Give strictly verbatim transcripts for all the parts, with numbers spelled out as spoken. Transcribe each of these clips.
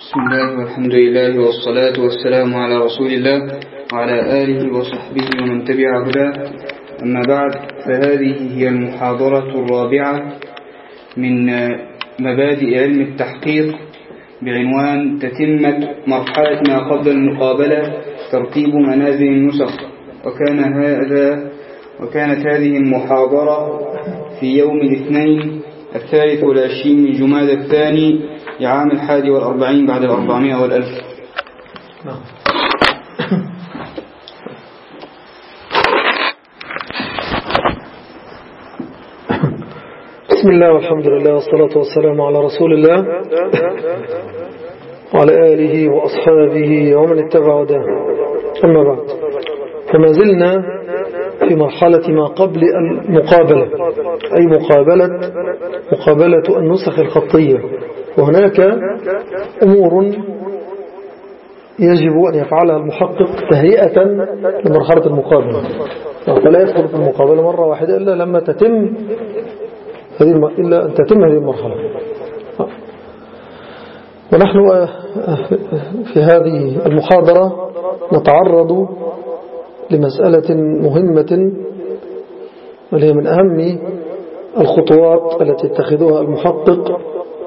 بسم الله والحمد لله والصلاة والسلام على رسول الله وعلى آله وصحبه ومن تبع هداه. أما بعد، فهذه هي المحاضرة الرابعة من مبادئ علم التحقيق بعنوان تتمة مرحلة ما قبل المقابلة، ترتيب منازل النسخ. وكان هذا وكانت هذه المحاضرة في يوم الاثنين الثالث والعشرين من جمادى الثاني لعام الحادي والأربعين بعد الأربعمائة والألف. بسم الله والحمد لله والصلاة والسلام على رسول الله وعلى آله وأصحابه ومن اتبع هداه. أما بعد، فما زلنا في مرحلة ما قبل المقابلة، أي مقابلة مقابلة النسخ الخطية. وهناك أمور يجب أن يفعلها المحقق تهيئة لمرحلة المقابلة، فلا يدخل في المقابلة مرة واحدة إلا لما تتم هذه الم... إلا أن تتم هذه المرحلة. ونحن في هذه المحاضرة نتعرض لمسألة مهمة، وهي من أهم الخطوات التي يتخذها المحقق،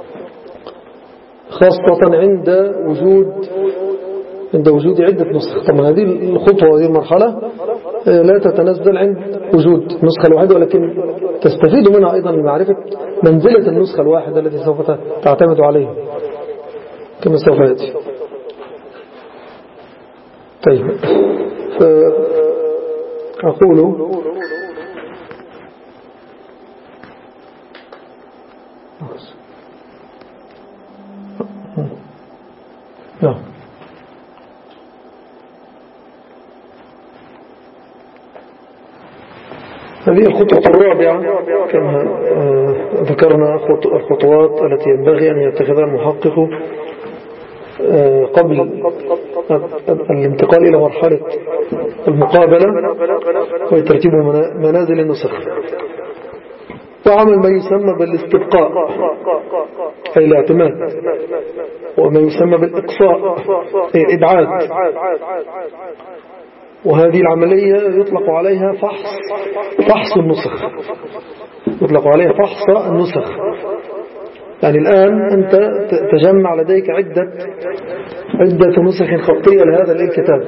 خاصة عند وجود عند وجود عدة نسخ. طبعا هذه الخطوة وهذه المرحلة لا تتنزل عند وجود نسخة الواحدة، ولكن تستفيد منها أيضا لمعرفة منزلة النسخة الواحدة التي سوف تعتمد عليها كما سوف يأتي. طيب، فأقول نعم هذه الخطوة الرابعة كما ذكرنا الخطوات التي ينبغي أن يتخذها المحقق قبل الانتقال إلى مرحلة المقابلة، وترتيب منازل النسخ، وعمل ما يسمى بالاستبقاء أي الاعتماد، وما يسمى بالإقصاء أي الإبعاد. وهذه العملية يطلق عليها فحص فحص النسخ يطلق عليها فحص النسخ. يعني الآن أنت تجمع لديك عدة عدة نسخ خطية لهذا الكتاب،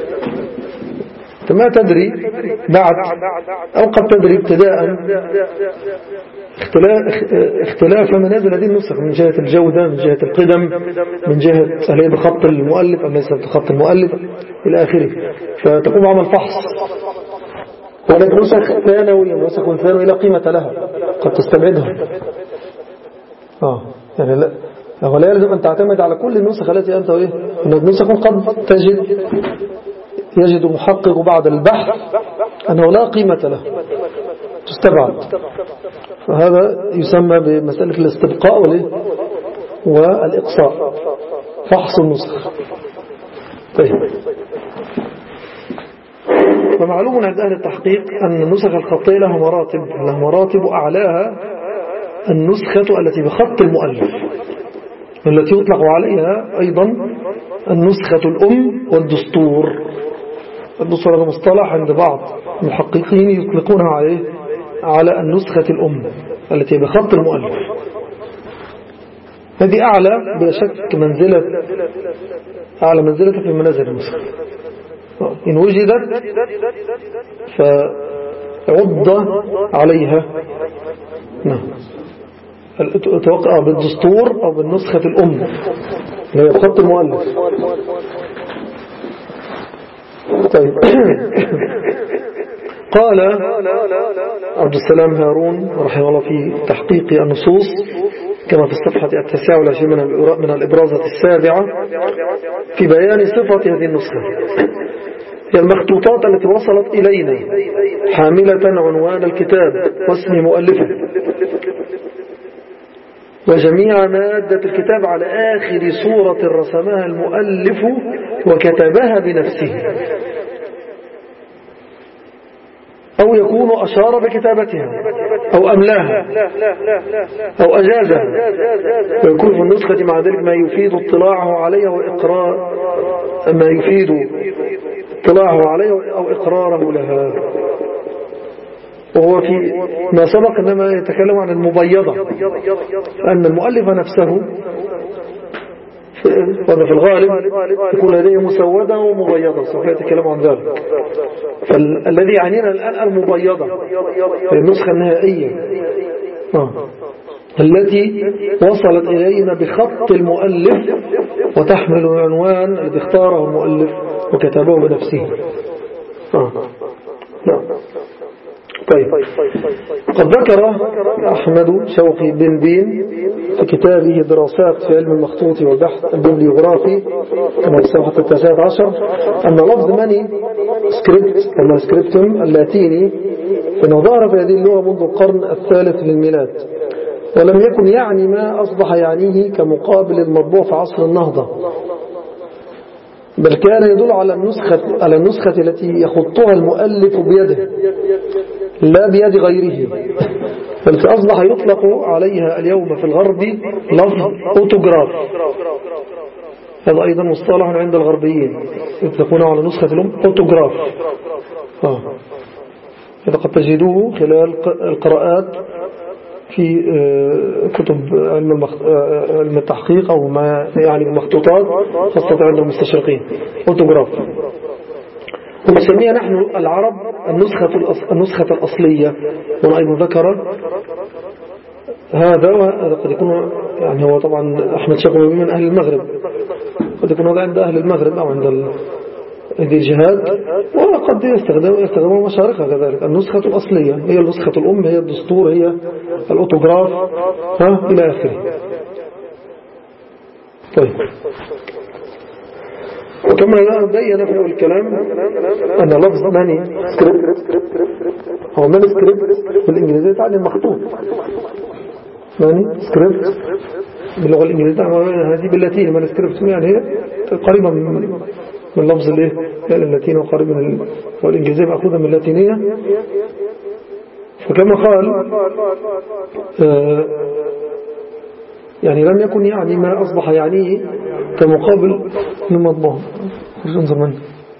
ما تدري بعد أو قد تدري ابتداء اختلاف, اختلاف منازل هذه النسخ من جهة الجودة، من جهة القدم، من جهة هل هي بخط المؤلف أم ليس بخط المؤلف إلى آخره. فتقوم بعمل فحص. هناك نسخ ثانوية ونسخ ثانوية لا قيمة لها، قد تستبعدها. آه يعني لا ولا يلزم أن تعتمد على كل النسخ التي أنت إيه. هناك نسخ قد تجد يجد محقق بعد البحث أنه لا قيمة له، تستبعد. فهذا يسمى بمسألة الاستبقاء والإقصاء، فحص النسخ. طيب، ومعلوم عند أهل التحقيق أن النسخ الخطية لها مراتب لها مراتب أعلاها النسخة التي بخط المؤلف، التي يطلق عليها أيضا النسخة الأم والدستور. الدستور هذا مصطلح عند بعض المحققين يطلقونها عليه على النسخة الأم التي بخط المؤلف. هذه أعلى بلا شك منزلة أعلى منزلة في منازل النسخ. إن وجدت فعض عليها، نعم، توقع بالدستور أو بالنسخة الأم اللي هي بخط المؤلف. طيب قال عبد السلام هارون رحمه الله في تحقيق النصوص كما في الصفحة التاسعة والعشرين من الإبرازة السابعة في بيان صفة هذه النسخة: هي المخطوطات التي وصلت إلينا حاملة عنوان الكتاب واسم مؤلفه وجميع مادة الكتاب على آخر صورة رسمها المؤلف وكتبها بنفسه، أو يكون أشار بكتابتها أو أملاها أو أجازها، ويكون في النسخة مع ذلك ما يفيد اطلاعه عليها وإقرار ما يفيد اطلاعه عليها أو إقراره لها. وهو في ما سبق إنما يتكلم عن المبيضة، لأن المؤلف نفسه وهذا في الغالب يكون لديه مسودة ومبيضة، سوف يتكلم عن ذلك. فالذي يعنينا الآن المبيضة في النسخة النهائية آه. التي وصلت إلينا بخط المؤلف وتحمل العنوان الذي اختاره المؤلف وكتبه بنفسه. آه. لا. طيب، قد ذكر أحمد شوقي بن بين في كتابه دراسات في علم المخطوط والبحث الببليوغرافي كما في الصفحة التاسعة عشر أن لفظ ماني سكريبت ولا سكريبتم اللاتيني إنه ظهر في هذه اللغة منذ القرن الثالث للميلاد، ولم يكن يعني ما أصبح يعنيه كمقابل المطبوع في عصر النهضة، بل كان يدل على النسخة, على النسخة التي يخطها المؤلف بيده لا بيد غيره، بل أصبح يطلق عليها اليوم في الغرب لفظ أوتوغراف. هذا أيضا مصطلح عند الغربيين، يطلقونه على نسخة الأم أوتوغراف. آه. هذا قد تجدوه خلال القراءات في كتب علم التحقيق أو ما يعني المخطوطات خاصة عند المستشرقين. أوتوغراف ونسميها نحن العرب النسخة النسخة الأصلية. وأيضا ذكر هذا وهذا قد يكون يعني هو طبعا أحمد شوقي من أهل المغرب، قد يكون هذا عند أهل المغرب أو عند هذه الجهات، وقد يستخدم يستخدموا مشارقها كذلك. النسخة الأصلية هي النسخة الأم، هي الدستور، هي الأوتوغراف، ها إلى آخره. طيب، وكما بين في الكلام أن لفظ ماني سكريبت أو ماني سكريبت بالإنجليزية تعني المخطوط. ماني سكريبت باللغة الإنجليزية هذه باللاتيني ماني سكريبت، يعني هي قريبة من من لفظ الايه اللاتيني وقريب من الإنجليزية مأخوذة من اللاتينية. فكما قال آه يعني لم يكن يعني ما أصبح يعني كمقابل للمطبوع. انظر منه،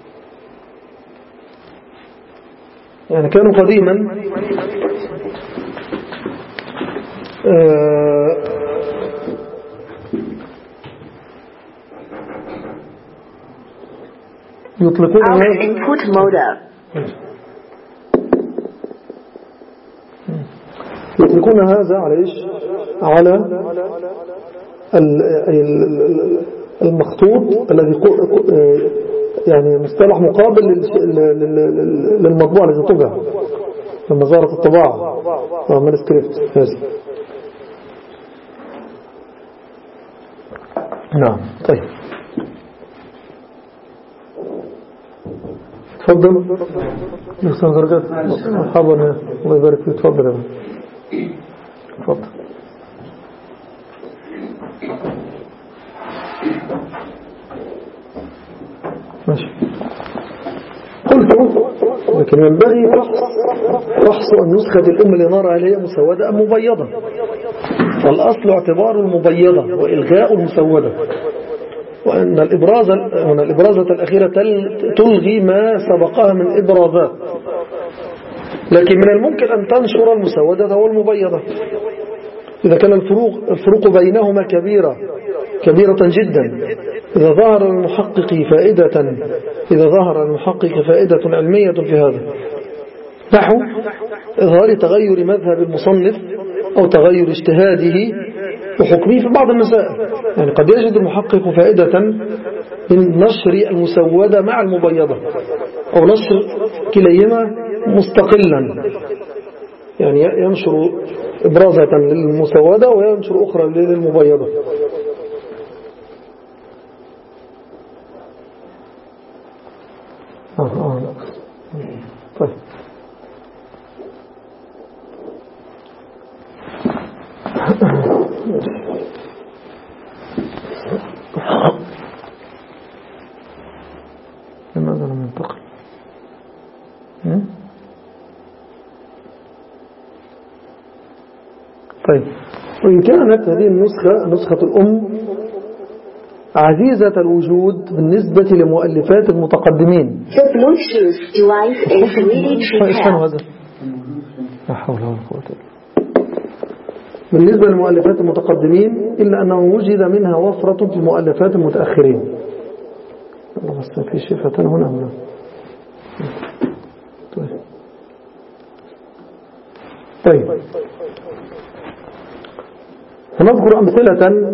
يعني كانوا قديما آه يطلقون يطلقون هذا على إيش؟ على المخطوط الذي يعني مصطلح مقابل للمطبوع الذي طبع لما ظهرت الطباعة من سكريبت هذا. نعم. طيب، تفضل نحسن درجات. مرحبا، الله يبارك فيك. تفضل يا تفضل. ماشي. قلت لكن ينبغي فحص النسخة الأم اللي نرى عليها مسودة أم مبيضة، فالأصل اعتبار المبيضة وإلغاء المسودة، وأن الإبراز وأن الإبرازة الأخيرة تلغي ما سبقها من إبرازات، لكن من الممكن أن تنشر المسودة والمبيضة إذا كان الفروق الفروق بينهما كبيرة كبيرة جدا. إذا ظهر المحقق فائدة إذا ظهر المحقق فائدة علمية في هذا، نحو إظهار تغير مذهب المصنف أو تغير اجتهاده وحكمه في بعض المسائل، يعني قد يجد المحقق فائدة من نشر المسودة مع المبيضة أو نشر كليهما مستقلا، يعني ينشر إبرازة للمسودة وينشر أخرى للمبيضة. آه آه طيب. لماذا لم ينتقل؟ طيب، وإن كانت هذه النسخة نسخة الأم عزيزة الوجود بالنسبة لمؤلفات المتقدمين. بالنسبة للمؤلفات المتقدمين إلا أنه وجد منها وفرة في المؤلفات المتأخرين. بس في شفة هنا هنا. طيب، هنذكر أمثلة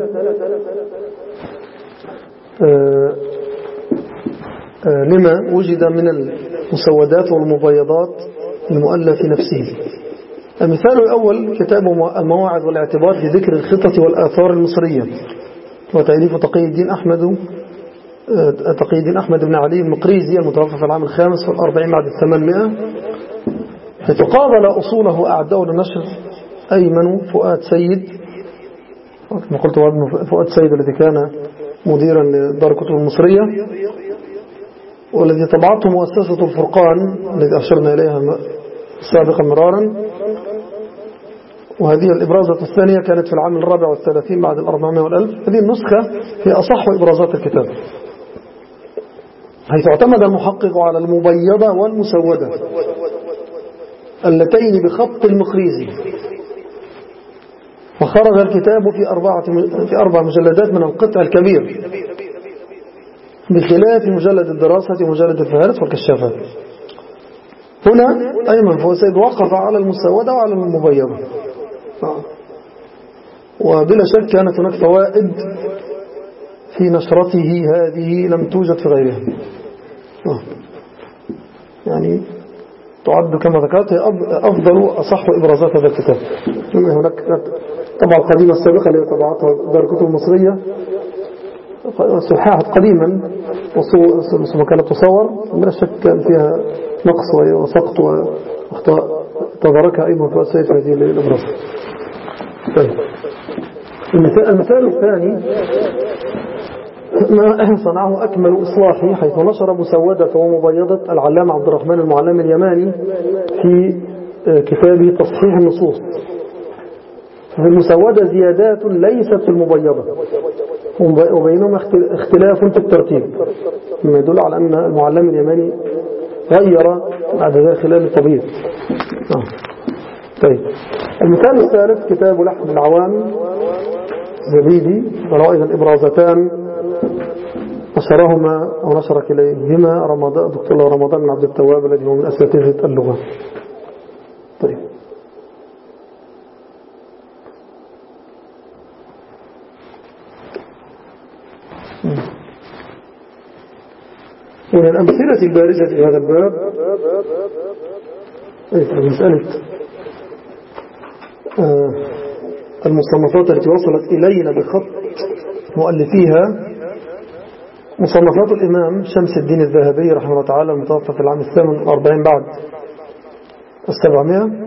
آه آه لما وجد من المسودات والمبيضات المؤلف نفسه. المثال الأول كتاب المواعظ والاعتبار في ذكر الخطط والآثار المصرية، وتأليف تقي الدين أحمد آه تقي الدين أحمد بن علي المقريزي المتوفى في العام الخامس والأربعين بعد الثمانمائة، حيث قابل أصوله أعداء للنشر أيمن فؤاد سيد، كما قلت ابن فؤاد سيد الذي كان مديرا لدار الكتب المصرية، والذي طبعته مؤسسة الفرقان الذي أشرنا إليها سابقا مرارا. وهذه الإبرازة الثانية كانت في العام الرابع والثلاثين بعد الأربعمائة والألف. هذه النسخة هي أصح إبرازات الكتاب، حيث اعتمد المحقق على المبيضة والمسودة اللتين بخط المقريزي، وخرج الكتاب في أربعة في أربع مجلدات من القطع الكبير، بخلاف مجلد الدراسة ومجلد الفهارس والكشافات. هنا أيمن فؤاد سيد وقف على المسودة وعلى المبيضة، وبلا شك كانت هناك فوائد في نشرته هذه لم توجد في غيرها، يعني تعد كما ذكرت أفضل أصح إبرازات هذا الكتاب. هناك طبعا القديمة السابقة اللي طبعتها دار الكتب المصرية صححت قديما ثم كانت تصور، بلا شك كان فيها نقص وسقط واخطاء تداركها أيضا فؤاد سيد في هذه الإبرازة. طيب، المثال الثاني ما صنعه أكمل إصلاحي، حيث نشر مسودة ومبيضة العلامة عبد الرحمن المعلم اليماني في كتابه تصحيح النصوص. في المسودة زيادات ليست في المبيضة، وبينهما اختلاف في الترتيب، مما يدل على أن المعلم اليماني غير بعد ذلك خلال التبييض. طيب، المثال الثالث كتاب لحم العوام زبيدي، وله أيضا إبرازتان نشرهما أو نشر كليهما رمضان دكتور رمضان بن عبد التواب الذي هو من أساتذة اللغة. طيب، من الأمثلة البارزة في هذا الباب مسألة آه المصنفات التي وصلت إلينا بخط مؤلفيها، مصنفات الإمام شمس الدين الذهبي رحمه الله تعالى المتوفى في العام الثامن والأربعين بعد السبعمائة،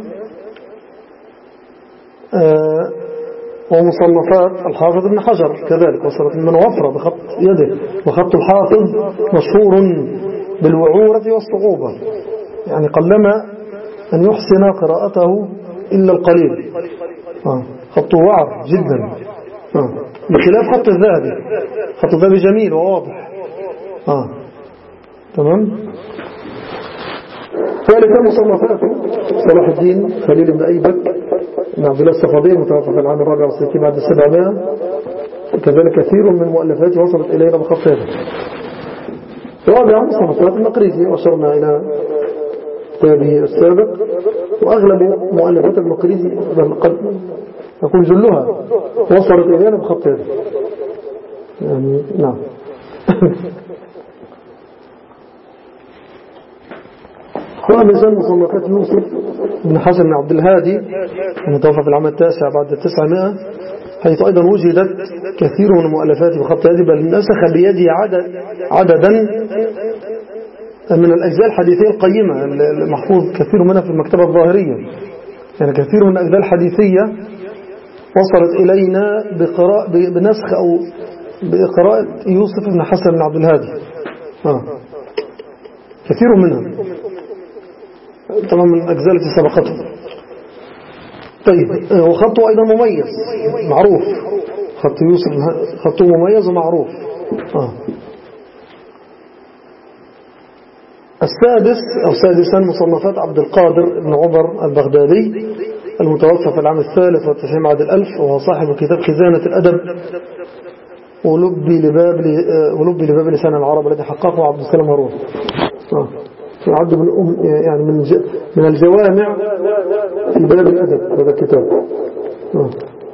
آه ومصنفات الحافظ ابن حجر كذلك وصلت من وفرة بخط يده، وخط الحافظ مشهور بالوعورة والصعوبة، يعني قلما أن يحسن قراءته إلا القليل. آه. خط وعر جدا، آه. بخلاف خط الذهبي. خط الذهبي جميل وواضح. آه. تمام. ثالثا مصنفاته صلاح الدين خليل بن أيبك بن عبد الله الصفدي المتوفى في العام الرابع والستين بعد السبعمائة، وكذلك كثير من مؤلفاته وصلت إلينا بخط هذا. رابعا مصنفات المقريزي، وصلنا إلى كتابه السابق، وأغلب مؤلفات المقريزي بل قد يكون جلها وصلت إلينا بخط هذا، يعني نعم. خامسا مصنفات يوسف بن حسن بن عبد الهادي المتوفى في العام التاسع بعد التسعمائة، حيث أيضا وجدت كثير من المؤلفات بخط هذه، بل نسخ بيده عدد عددا من الأجزاء الحديثية القيمة المحفوظ كثير منها في المكتبة الظاهرية، يعني كثير من الأجزاء الحديثية وصلت إلينا بقراء بنسخ أو بقراءة يوسف بن حسن بن عبد الهادي، آه. كثير منها طبعا من الأجزاء التي سبقته. طيب وخطه أيضا مميز معروف، خط يوسف خطه مميز ومعروف. آه. السادس أو سادسا مصنفات عبد القادر بن عمر البغدادي المتوفى في العام الثالث والتسعين بعد الألف، وهو صاحب كتاب خزانة الأدب ولبي لباب ولبي لباب لسان العرب الذي حققه عبد السلام هارون. آه. يعد من أم يعني من من الجوامع في باب الأدب هذا الكتاب. آه.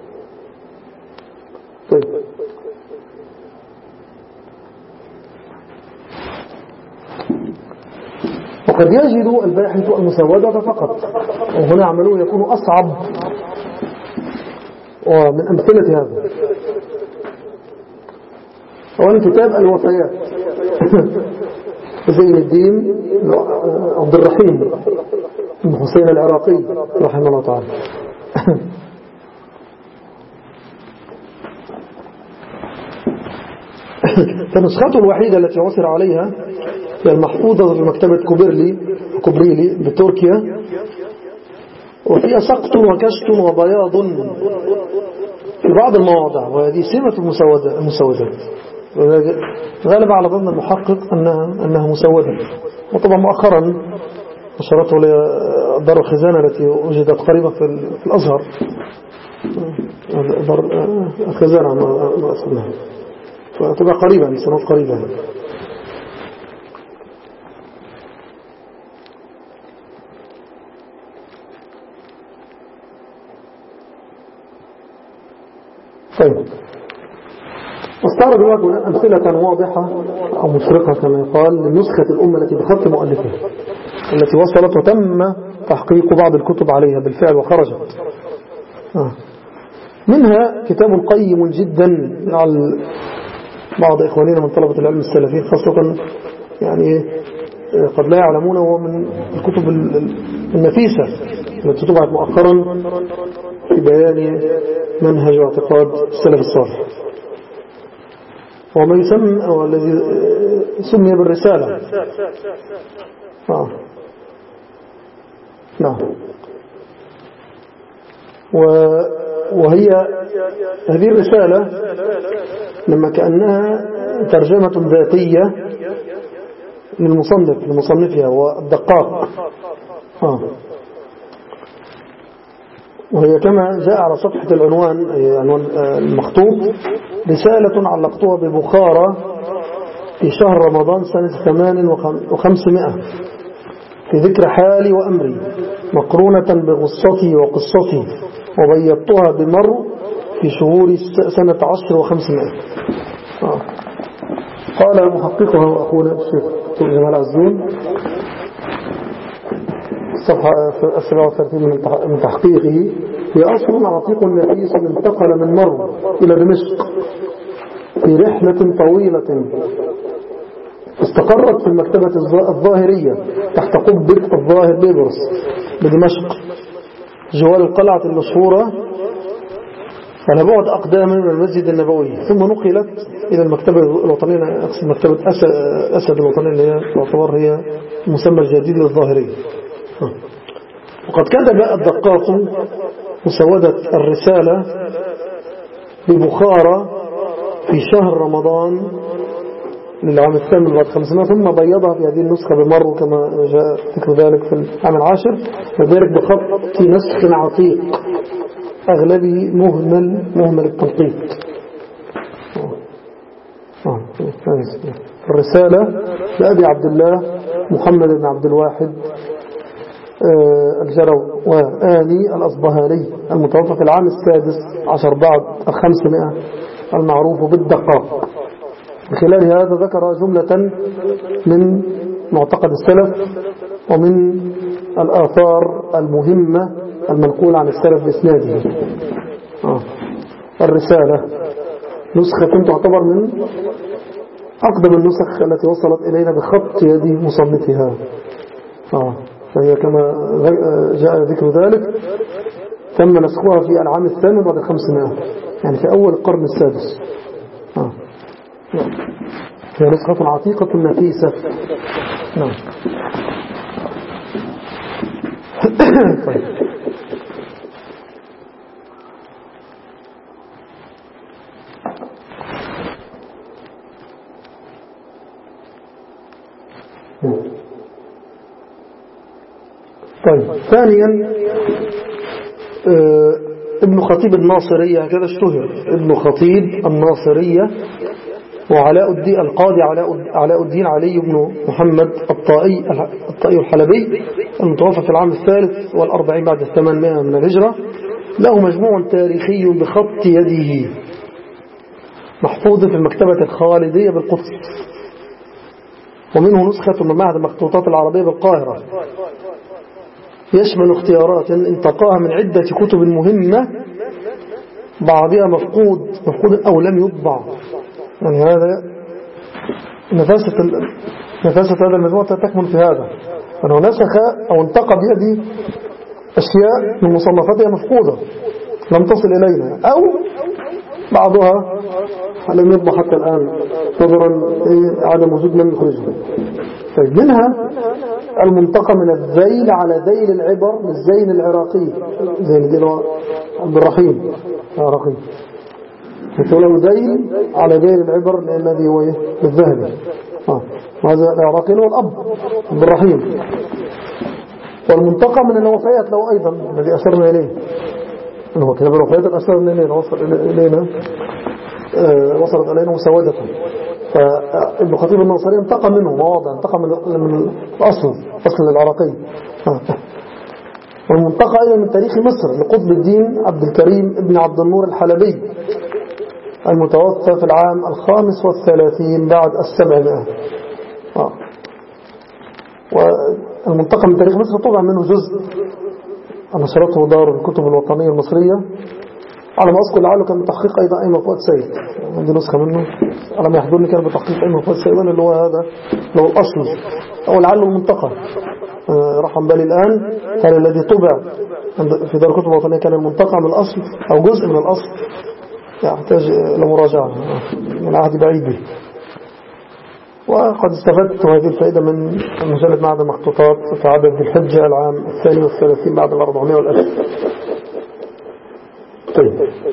طيب وقد يجد الباحث المسودة فقط، وهنا عمله يكون أصعب. ومن أمثلة هذا أولا كتاب الوفيات زين الدين عبد الرحيم بن حسين العراقي رحمه الله تعالى. فنسخته الوحيدة التي عثر عليها هي المحفوظة في مكتبة كوبرلي كوبريلي بتركيا، وفيها سقط وكشط وبياض في بعض المواضع، وهذه سمة المسودات. غالب على ظن المحقق أنها, أنها مسودة. وطبعا مؤخرا نشرته دار الخزانة التي وجدت قريبة في الأزهر، دار الخزانة ما أسمها، فتبقى قريبا سنوات قريبا. طيب واستعرض هنا أمثلة واضحة أو مشرقة كما يقال لنسخة الأمة التي بخط مؤلفها التي وصلت وتم تحقيق بعض الكتب عليها بالفعل وخرجت. آه. منها كتاب قيم جدا على بعض إخواننا من طلبة العلم السلفيين خاصة، يعني قد لا يعلمون، هو من الكتب النفيسة التي طبعت مؤخرا في بيان منهج واعتقاد السلف الصالح، وما يسمى أو الذي سمي بالرسالة. آه. نعم. وهي هذه الرسالة لما كأنها ترجمة ذاتية للمصنف لمصنفها والدقاق. آه. وهي كما جاء على صفحة العنوان عنوان المخطوط: رسالة علقتها ببخارى في شهر رمضان سنة ثمان وخمسمائة في ذكر حالي وأمري مقرونة بغصتي وقصتي، وبيضتها بمر في شهور سنة عشر وخمسمائة. آه. قال محققها أخونا الشيخ جمال عزون الصفحة السبعة وثلاثين من تحقيقه: هي أصل عتيق نفيس انتقل من مر إلى دمشق في رحلة طويلة، استقرت في المكتبة الظاهرية تحت قبة الظاهر بيبرس بدمشق جوار القلعة المشهورة على بعد أقدام من المسجد النبوي، ثم نقلت إلى المكتبة الوطنية، أقصد مكتبة أسد الوطنية اللي هي تعتبر هي المسمى الجديد للظاهرية. وقد كتب الدقاق مسودة الرسالة ببخارى في شهر رمضان للعام الثامن بعد خمسمائة، ثم بيضها في هذه النسخة بمر كما جاء ذكر ذلك في العام العاشر، وذلك بخط نسخ عتيق أغلبه مهمل مهمل التنقيط. الرسالة لأبي عبد الله محمد بن عبد الواحد الجرو وآني الأصبهاني المتوفى في العام السادس عشر بعد الخمسمائة المعروف بالدقاق. بخلال هذا ذكر جملة من معتقد السلف ومن الآثار المهمة المنقولة عن السلف بإسناده. آه. الرسالة نسخة تعتبر من أقدم النسخ التي وصلت إلينا بخط يد مصنفها. آه. فهي كما جاء ذكر ذلك تم نسخها في العام الثامن بعد الخمسمائة، يعني في أول القرن السادس. آه. هي نسخة عتيقة نفيسة. نعم. طيب. طيب ثانيا آه ابن خطيب الناصرية هكذا اشتهر، ابن خطيب الناصرية وعلاء الدين القاضي علاء الدين علي بن محمد الطائي الطائي الحلبي المتوفى في العام الثالث والأربعين بعد الثمانمائة من الهجرة، له مجموع تاريخي بخط يده محفوظ في المكتبة الخالدية بالقدس، ومنه نسخة من معهد المخطوطات العربية بالقاهرة، يشمل اختيارات انتقاها من عدة كتب مهمة بعضها مفقود مفقود أو لم يطبع. يعني هذا نفاسة نفاسة هذا المجموعة تكمن في هذا، أنه نسخ أو انتقى بيده أشياء من مصنفاتها مفقودة لم تصل إلينا، أو بعضها لم يطبع حتى الآن نظرا عدم وجود من يخرجها. طيب منها المنتقى من الذيل على ذيل العبر للزين العراقي، زين دي عبد الرحيم العراقي، يقولون ذيل على ذيل العبر الذي هو الذهبي، آه. وهذا العراقي هو الأب عبد الرحيم. والمنتقى من الوفيات له أيضا الذي أشرنا إليه، هو كتاب الوفيات أشرنا إليه وصل إلينا آه وصلت إلينا مسودة. فابن خطيب الناصري انتقى منه مواضع، انتقى من من الأصل أصل العراقي. آه. والمنتقى أيضا من تاريخ مصر لقطب الدين عبد الكريم ابن عبد النور الحلبي المتوفى في العام الخامس والثلاثين بعد السبعمائة. آه. والمنتقى من تاريخ مصر طبعا منه جزء نشرته دار الكتب الوطنية المصرية، على ما أذكر لعله كان بتحقيق أيضا أيمن فؤاد سيد، عندي نسخة منه على ما يحضرني كان بتحقيق أيمن فؤاد سيد، اللي هو هذا اللي هو الأصل أو لعله المنتقى. آه رحم بالي الآن كان الذي طبع في دار الكتب الوطنية كان المنتقى من الأصل أو جزء من الأصل، يحتاج لمراجعة من عهد بعيد به. وقد استفدت هذه الفائدة من مجلة معهد المخطوطات في عدد الحجة العام الثاني والثلاثين بعد الأربعمائة والألف. طيب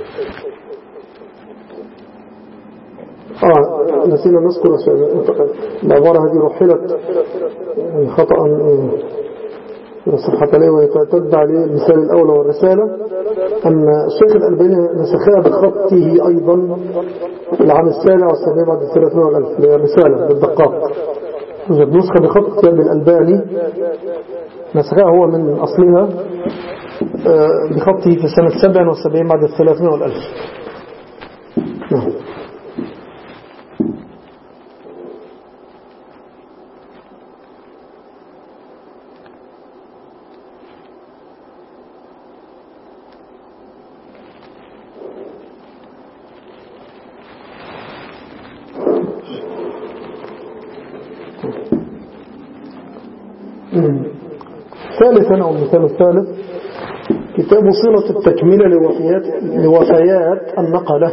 آه نسينا نذكر العبارة هذه رحلت يعني خطأ صحة ليه ويتتبع عليه المثال الأول والرسالة أن الشيخ الألباني نسخها بخطه أيضا العام السابع والسابع بعد الثلاثمائة والألف، الرسالة بالدقاق توجد نسخة بخط يد الألباني نسخها هو من أصلها بخطه في سنة سبع وسبعين بعد الثلاثمائة والألف. نعم. ثالثا أو المثال الثالث كتاب صلة التكملة لوفيات, لوفيات النقلة.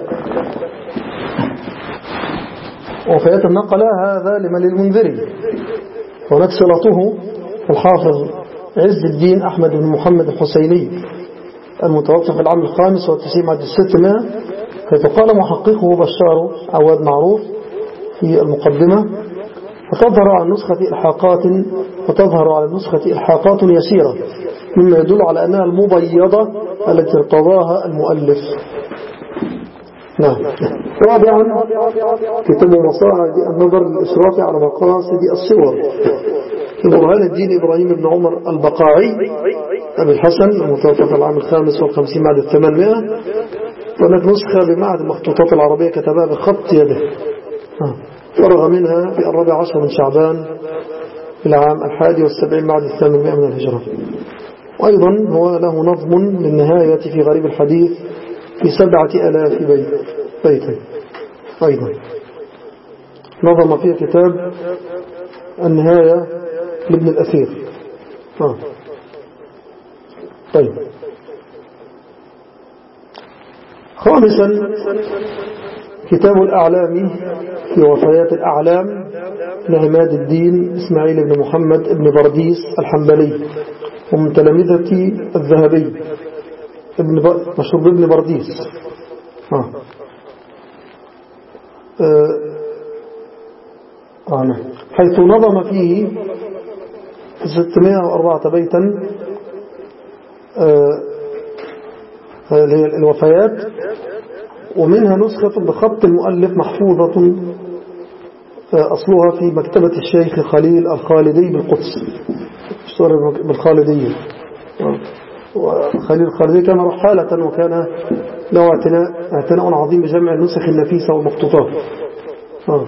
وفيات النقلة هذا لمن المنذري، هناك صلته الحافظ عز الدين أحمد بن محمد الحسيني المتوفى في العام الخامس والتسعين بعد الستمائة، حيث قال محققه بشار عواد معروف في المقدمة: وتظهر على النسخة إلحاقات وتظهر على النسخة إلحاقات يسيرة مما يدل على أنها المبيضة التي ارتضاها المؤلف. نعم. رابعا كتاب مصاعد النظر للإشراف على مقاصد الصور لبرهان الدين إبراهيم بن عمر البقاعي أبي الحسن المتوفى في العام الخامس والخمسين بعد الثمانمائة. هناك نسخة بمعهد المخطوطات العربية كتبها بخط يده، فرغ منها في الرابع عشر من شعبان في العام الحادي والسبعين بعد الثامنمائة من الهجرة. وأيضا هو له نظم للنهاية في غريب الحديث في سبعة ألاف بيت بيتا. أيضا نظم فيه كتاب النهاية لابن الأثير. آه. طيب خامسا كتاب الأعلام في وفيات الأعلام لعماد الدين إسماعيل بن محمد بن برديس الحنبلي ومن تلامذة الذهبي ابن ب... مشهور بابن برديس. آه. آه. آه. حيث نظم فيه ستمائة وأربعة بيتا الوفيات، ومنها نسخة بخط المؤلف محفوظة أصلها في مكتبة الشيخ خليل الخالدي بالقدس، اشتهر بالخالدية. وخليل الخالدي كان رحالة وكان له اعتناء, اعتناء عظيم بجمع النسخ النفيسة والمخطوطات. آه.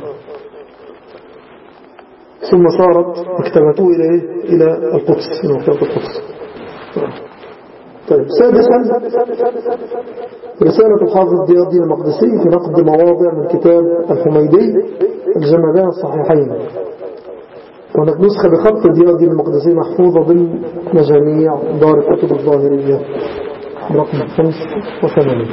ثم صارت مكتبته إلى إلى القدس، إلى مكتبة القدس. آه. طيب، سادسا رسالة الحافظ ضياء الدين المقدسي في نقد مواضع من كتاب الحميدي الجمع بين الصحيحين. هناك نسخة بخط ضياء الدين المقدسي محفوظة ضمن مجاميع دار الكتب الظاهرية رقم خمس وثمانين.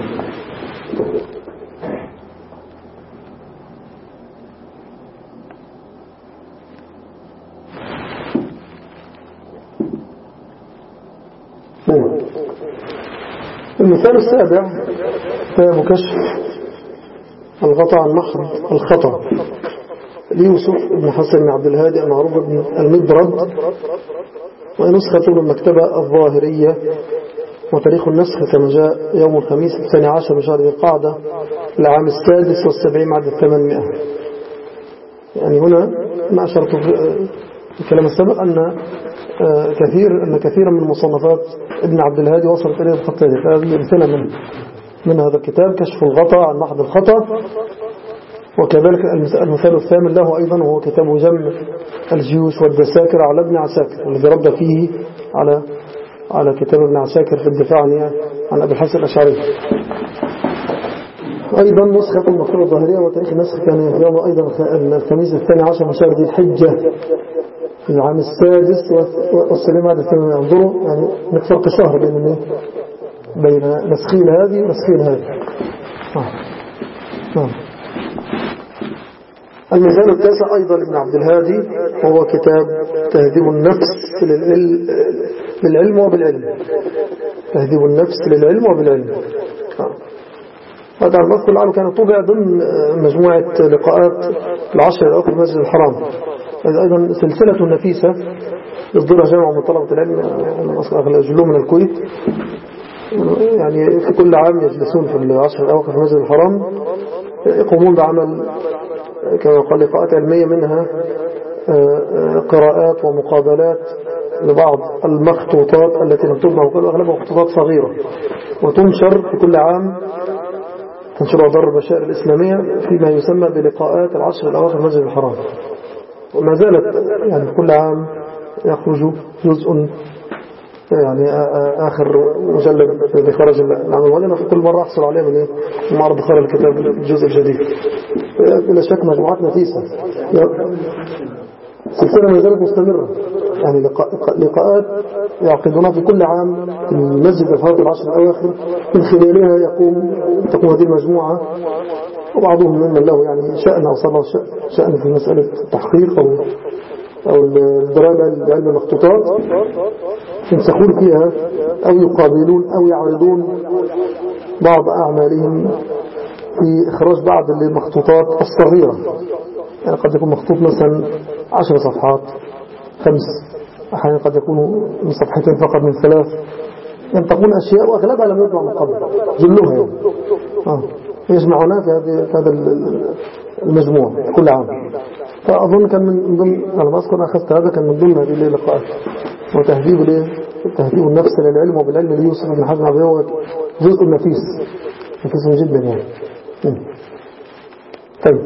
المثال السابع هو كشف الغطاء عن نحر الخطأ ليوسف بن حسن بن عبد الهادي المعروف بن المبرد، ونسخة من المكتبة الظاهرية، وتاريخ النسخ كما جاء يوم الخميس الثاني عشر من شهر ذي القعدة العام السادس والسبعين بعد الثمانمائة. يعني هنا ما أشرت في الكلام السابق أن كثير أن كثيرا من مصنفات ابن عبد الهادي وصلت إليه الخط هذه. هذه أمثلة من من هذا الكتاب كشف الغطاء عن نحر الخطأ. وكذلك المثال الثامن له أيضا هو كتاب جمع الجيوش والدساكر على ابن عساكر الذي رد فيه على على كتاب ابن عساكر في الدفاع عن عن أبي الحسن الأشعري. أيضا نسخة المكتبة الظاهرية، وتاريخ النسخ كان يوم أيضا الخميس الثاني عشر من شهر ذي الحجة في العام السادس والسبعين بعد الثمانية. انظروا يعني نفرق شهر بين بين نسخين هذه ونسخين هذه. آه. آه. المثال التاسع أيضا ابن عبد الهادي وهو كتاب تهذيب النفس للعلم, للعلم وبالعلم. تهذيب النفس للعلم وبالعلم. هذا المذكر لعله كان طبع ضمن مجموعة لقاءات العشر الأواخر في المسجد الحرام. هذا أيضا سلسلة نفيسة يصدرها جامعة من طلبة العلم أغلبهم من الكويت، يعني في كل عام يجلسون في العشر الأواخر في المسجد الحرام يقومون بعمل كما قال لقاءات علمية، منها قراءات ومقابلات لبعض المخطوطات التي نكتبها، وكل أغلبها مخطوطات صغيرة وتنشر في كل عام، تنشرها دار البشائر الإسلامية فيما يسمى بلقاءات العشر الأواخر في المسجد الحرام. وما زالت يعني كل عام يخرج جزء، يعني آخر مجلد الذي خرج العام الماضي أنا في كل مرة أحصل عليه من معرض خارج الكتاب الجزء الجديد. بلا شك مجموعات نفيسة، سلسلة ما زالت مستمرة، يعني لقاءات يعقدونها في كل عام في المسجد الحرام العشر الأواخر، من خلالها يقوم تقوم هذه المجموعة، وبعضهم ممن له يعني شأن أو صار شأن في مسألة التحقيق أو أو الدراسة بعلم المخطوطات، ينسخون فيها أو يقابلون أو يعرضون بعض أعمالهم في إخراج بعض المخطوطات الصغيرة. يعني قد يكون مخطوط مثلا عشر صفحات، خمس، أحيانا قد يكون من صفحتين فقط، من ثلاث، ينتقون أشياء وأغلبها لم يطبع من قبل، جلوها يعني. آه. يجمعونها في هذا المجموع كل عام. فأظن كان من ضمن، أنا ما أذكر أخذت هذا كان من ضمن هذه اللقاءات، وتهذيب ليه تهذيب النفس للعلم وبالعلم ليوسف بن حسن عبد هو جزء نفيس نفيس جدا يعني. طيب،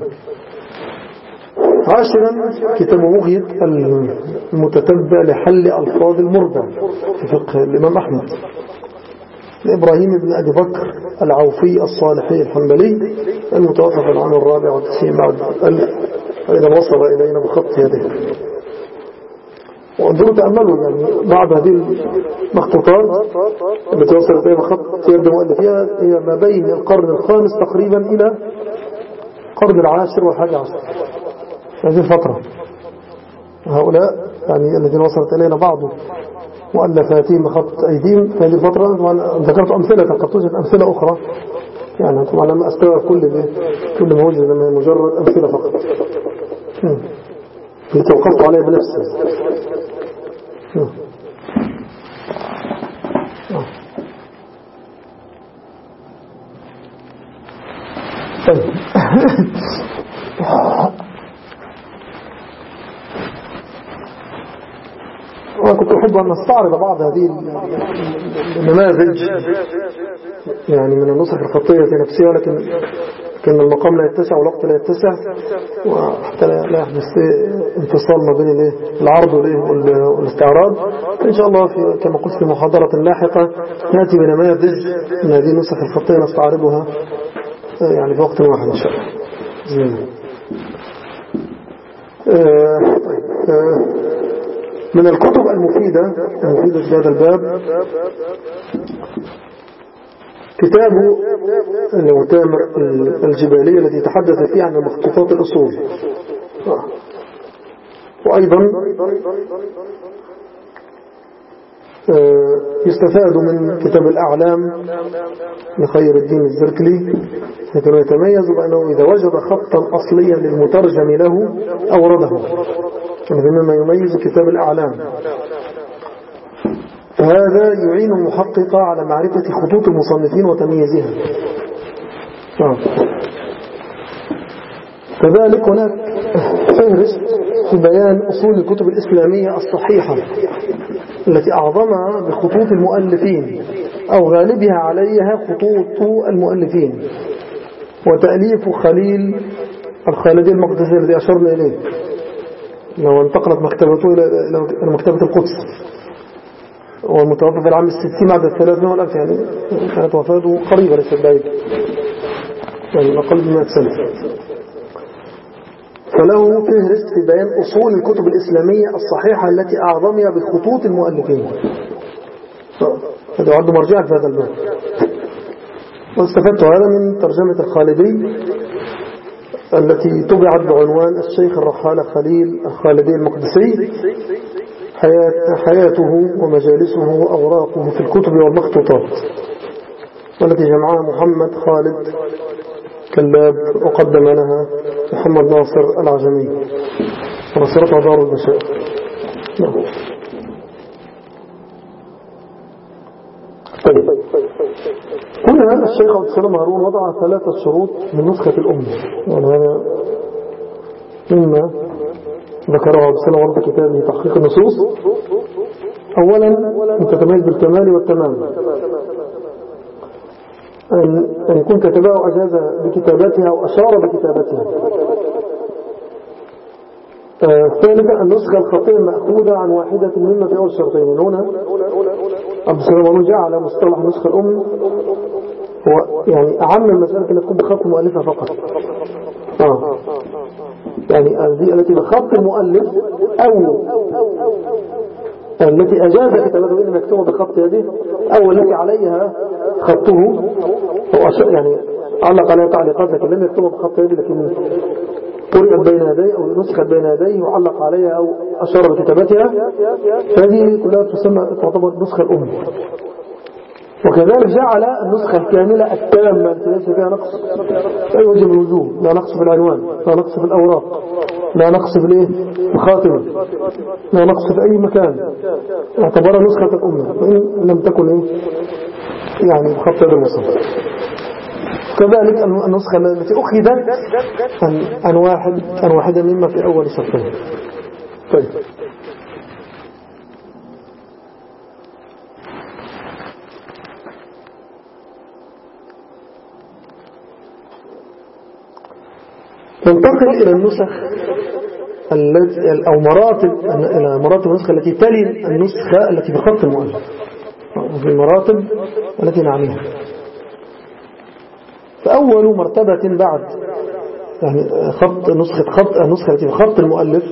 عاشرا كتاب مغيث المتتبع لحل ألفاظ المربع في فقه الإمام أحمد لإبراهيم بن أبي بكر العوفي الصالحي الحنبلي المتوفى في العام الرابع والتسعين بعد الألف، فإذا وصل إلينا بخط يده. وانظروا تأملوا يعني بعض هذه المخطوطات التي وصلت إلينا بخط يد مؤلفها هي ما بين القرن الخامس تقريبا إلى القرن العاشر والحادي عشر، هذه الفترة. هؤلاء يعني الذين وصلت إلينا بعض مؤلفاتهم بخط أيديهم في هذه الفترة. ذكرت أمثلة، قد توجد أمثلة أخرى، يعني طبعا لما أستوعب كل كل ما وجد من مجرد أمثلة فقط. توقفت عليه بنفسي. طيب وكنت أحب أن نستعرض بعض هذه النماذج يعني من النسخ الخطية نفسها، ولكن كان المقام لا يتسع والوقت لا يتسع، وحتى لا يحدث انفصال ما بين العرض والاستعراض. إن شاء الله في كما قلت في محاضرة لاحقة نأتي بنماذج من هذه النسخ الخطية نستعرضها يعني في وقت واحد إن شاء الله. آه طيب آه من الكتب المفيدة المفيدة في هذا الباب كتاب المؤتمر الجبالية الذي تحدث فيه عن مخطوطات الأصول، وأيضا يستفاد من كتاب الأعلام لخير الدين الزركلي، حيث يتميز بأنه إذا وجد خطا أصليا للمترجم له أورده، مما يميز كتاب الأعلام. فهذا يعين المحقق على معرفة خطوط المصنفين وتمييزها. كذلك هناك فهرس في بيان أصول الكتب الإسلامية الصحيحة التي أعظمها بخطوط المؤلفين أو غالبها عليها خطوط المؤلفين، وتأليف خليل الخالدي المقدسي الذي أشرنا إليه لو انتقلت مكتبته إلى مكتبة القدس، والمتوفى في العام الستين بعد الثلاثمائة والألف، يعني كانت وفاته قريبة ليست بعيدة، يعني أقل من مئة سنة. فله فهرست في بيان أصول الكتب الإسلامية الصحيحة التي أعظمها بخطوط المؤلفين، هذا يعد مرجعا في هذا الباب. واستفدت هذا من ترجمة الخالدي التي طبعت بعنوان الشيخ الرحالة خليل الخالدي المقدسي، حياته ومجالسه وأوراقه في الكتب والمخطوطات، والتي جمعها محمد خالد كلاب وقدم لها محمد ناصر العجمي ونصرتها دار البشائر. طيب هنا الشيخ عبد السلام هارون وضع ثلاثة شروط من نسخة الأم، يعني هذا مما ذكره عبد السلام هارون في كتابه تحقيق النصوص. أولا أن تتميز بالكمال والتمام، أن يكون كتبه أجاز بكتابتها أو أشار بكتابتها. ثالثا النسخة الخطية مأخوذة عن واحدة مما في أول شرطين. هنا عبد السلام هارون جعل مصطلح نسخة الأم هو يعني أعم المسألة أن تكون بخط مؤلفة فقط، آه. يعني دي التي بخط المؤلف أو التي أجاز كتابته إنما يكتبها بخط يده، أو التي عليها خطه هو يعني علق عليها تعليقات لكن لم يكتبها بخط يده، لكن قرأت بين يديه أو نسخت بين يديه وعلق عليها أو أشار بكتابتها، فهذه كلها تسمى تعتبر نسخة الأم. وكذلك جعل النسخة الكاملة التامة التي ليس فيها نقص في أي وجه من الوجوه، لا نقص في العنوان، لا نقص في الأوراق، لا نقص في الايه الخاتمة، لا نقص في أي مكان، اعتبرها نسخة الأمة وإن لم تكن إيه يعني بخط يد المصنف. كذلك النسخة التي أخذت عن, عن واحد عن واحدة مما في أول صفحة. طيب ننتقل إلى النسخ أو مراتب إلى مراتب النسخة التي تلي النسخة التي بخط المؤلف، وفي المراتب التي نعنيها. فأول مرتبة بعد يعني خط نسخة خط النسخة التي بخط المؤلف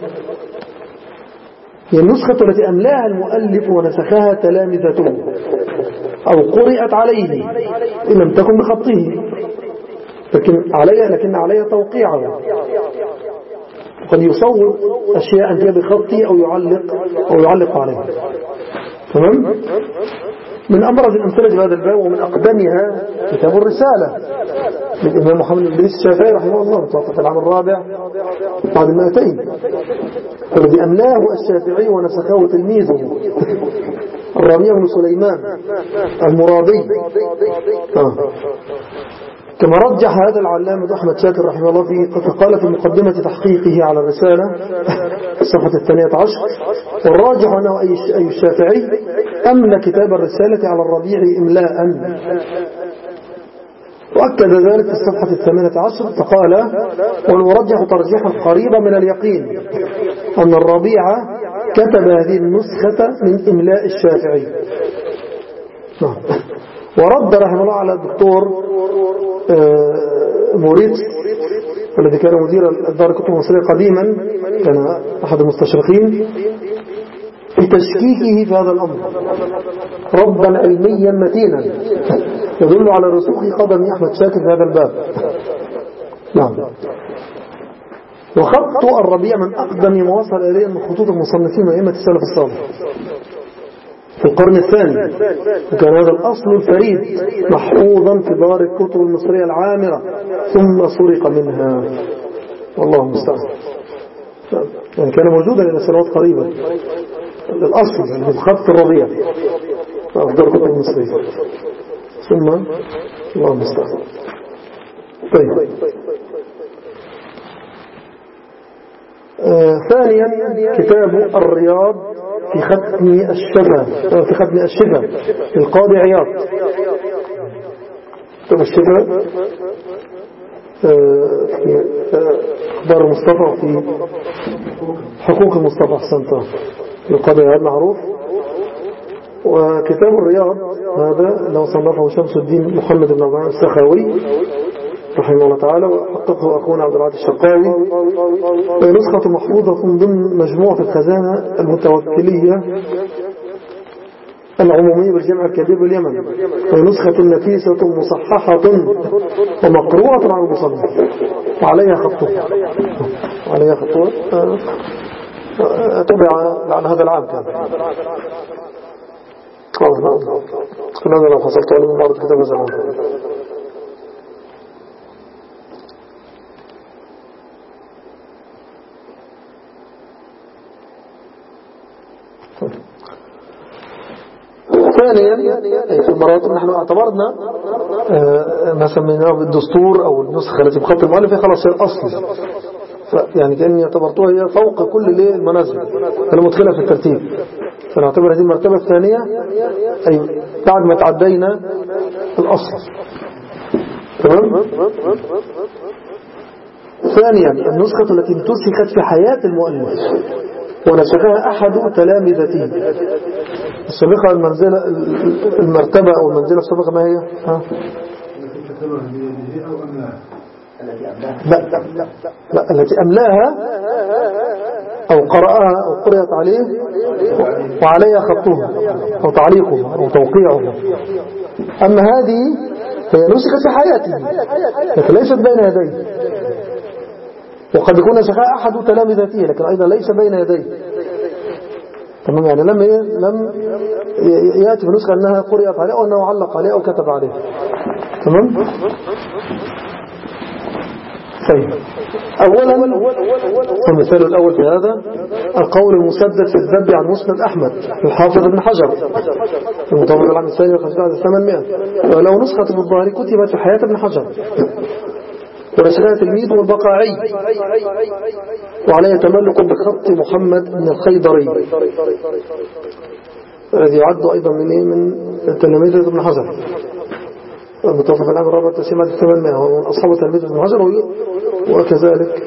هي النسخة التي أملاها المؤلف ونسخها تلامذته أو قرأت عليه إن لم تكن بخطه، لكن عليها لكن عليها توقيعها، قد يصور أشياء أنت بخطي أو يعلق أو يعلق عليها. تمام؟ من أبرز الأمثلة في هذا الباب ومن أقدمها كتاب الرسالة للإمام محمد بن إدريس الشافعي رحمه الله، توفى في العام الرابع بعد المائتين. والذي أملاه الشافعي ونسخه تلميذه الربيع بن سليمان المرادي. آه. كما رجح هذا العلامة أحمد شاكر رحمه الله في فقال في مقدمة تحقيقه على الرسالة الصفحة الثانية عشر: والراجح أنه أي الشافعي أملى كتاب الرسالة على الربيع إملاء. وأكد ذلك في الصفحة الثامنة عشر فقال: والمرجح ترجيحا قريبا من اليقين أن الربيع كتب هذه النسخة من إملاء الشافعي. ورد رحمه الله على الدكتور موريتس والذي كان مدير الدار الكتب المصرية قديما، كان أحد المستشرقين، في تشكيكه في هذا الأمر ردا علميا متينا يدل على رسوخ قدم أحمد شاكر في هذا الباب. نعم. وخط الربيع من أقدم ما وصل إليه من خطوط المصنفين وأئمة السلف الصالح في القرن الثاني، وكان هذا الأصل الفريد محفوظا في دار الكتب المصرية العامرة ثم سرق منها، والله المستعان. يعني كان موجودا إلى سنوات قريبة الأصل يعني خط الربيع في دار الكتب المصرية ثم الله المستعان. طيب. آه ثانيا كتاب الرياض في ختم الشفا في ختم الشفا للقاضي عياض. كتاب الشفا آه في أخبار المصطفى في حقوق المصطفى أحسنت للقاضي عياض معروف. وكتاب الرياض هذا لو صنفه شمس الدين محمد بن عبد السخاوي رحمه الله تعالى، وحققه أخونا عبد العزيز الشقاوي، نسخة محفوظة ضمن مجموعة الخزانة المتوكلية العمومية بالجامع الكبير باليمن، ونسخة نفيسة مصححة ومقروءة عن المصنف وعليها خطوة وعليها خطوة طبع عن هذا العام كان. هذا لو حصلت على من معرض كتاب زمان. ثانيا في المراتب نحن اعتبرنا ما سميناه بالدستور أو النسخة التي بخط المؤلف خلاص هي الأصل، يعني كأني اعتبرتها هي فوق كل المنازل المدخلة في الترتيب، فنعتبر هذه المرتبة الثانية أي بعد ما تعدينا الأصل. تمام. ثانيا النسخة التي انتسخت في حياة المؤلف ونسخها أحد تلامذته. السابقة المنزلة المرتبة أو المنزلة السابقة ما هي؟ ها؟ لا لا لا التي أملاها أو قرأها أو قرأت عليه وعليها خطها أو تعليقها أو توقيعها. أما هذه هي نسخت في حياته لكن ليست بين يديه، وقد يكون نسخها أحد تلامذته لكن أيضا ليس بين يديه. تمام. يعني لم لم يأتي في نسخة أنها قرأت عليه أو أنه علق عليه أو كتب عليه. تمام. طيب. أولا المثال الأول في هذا القول المسدد في الذب عن مسند أحمد الحافظ ابن حجر المطابق العام الثاني والخمسين بعد ثمانمائة، ولو نسخة بالظاهر كتبت في حياة ابن حجر ونسخها تلميذه البقاعي وعليه تملك بخط محمد بن الخيضري الذي يعد أيضا من من تلاميذ ابن حجر المتوفى في العام الرابع والتسعين بعد ثمانمائة ومن أصحاب تلاميذ ابن حجر، وكذلك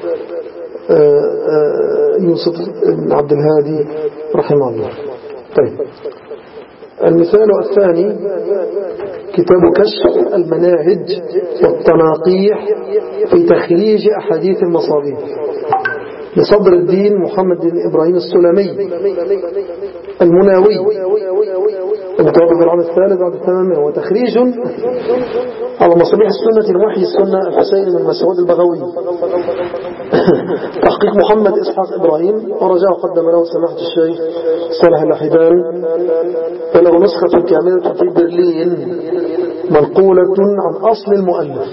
يوسف بن عبد الهادي رحمه الله. طيب. المثال الثاني كتاب كشف المناهج والتناقيح في تخريج أحاديث المصابيح لصدر الدين محمد بن إبراهيم السلمي المناوي المتوفى في العام الثالث بعد الثمانمائة، وتخريج على مصابيح السنة المحيي السنة الحسين من مسعود البغوي تحقيق محمد إسحاق إبراهيم، ورجاه قدم له سماحة الشيخ صالح اللحيدان، وله نسخة كاملة في برلين منقولة عن أصل المؤلف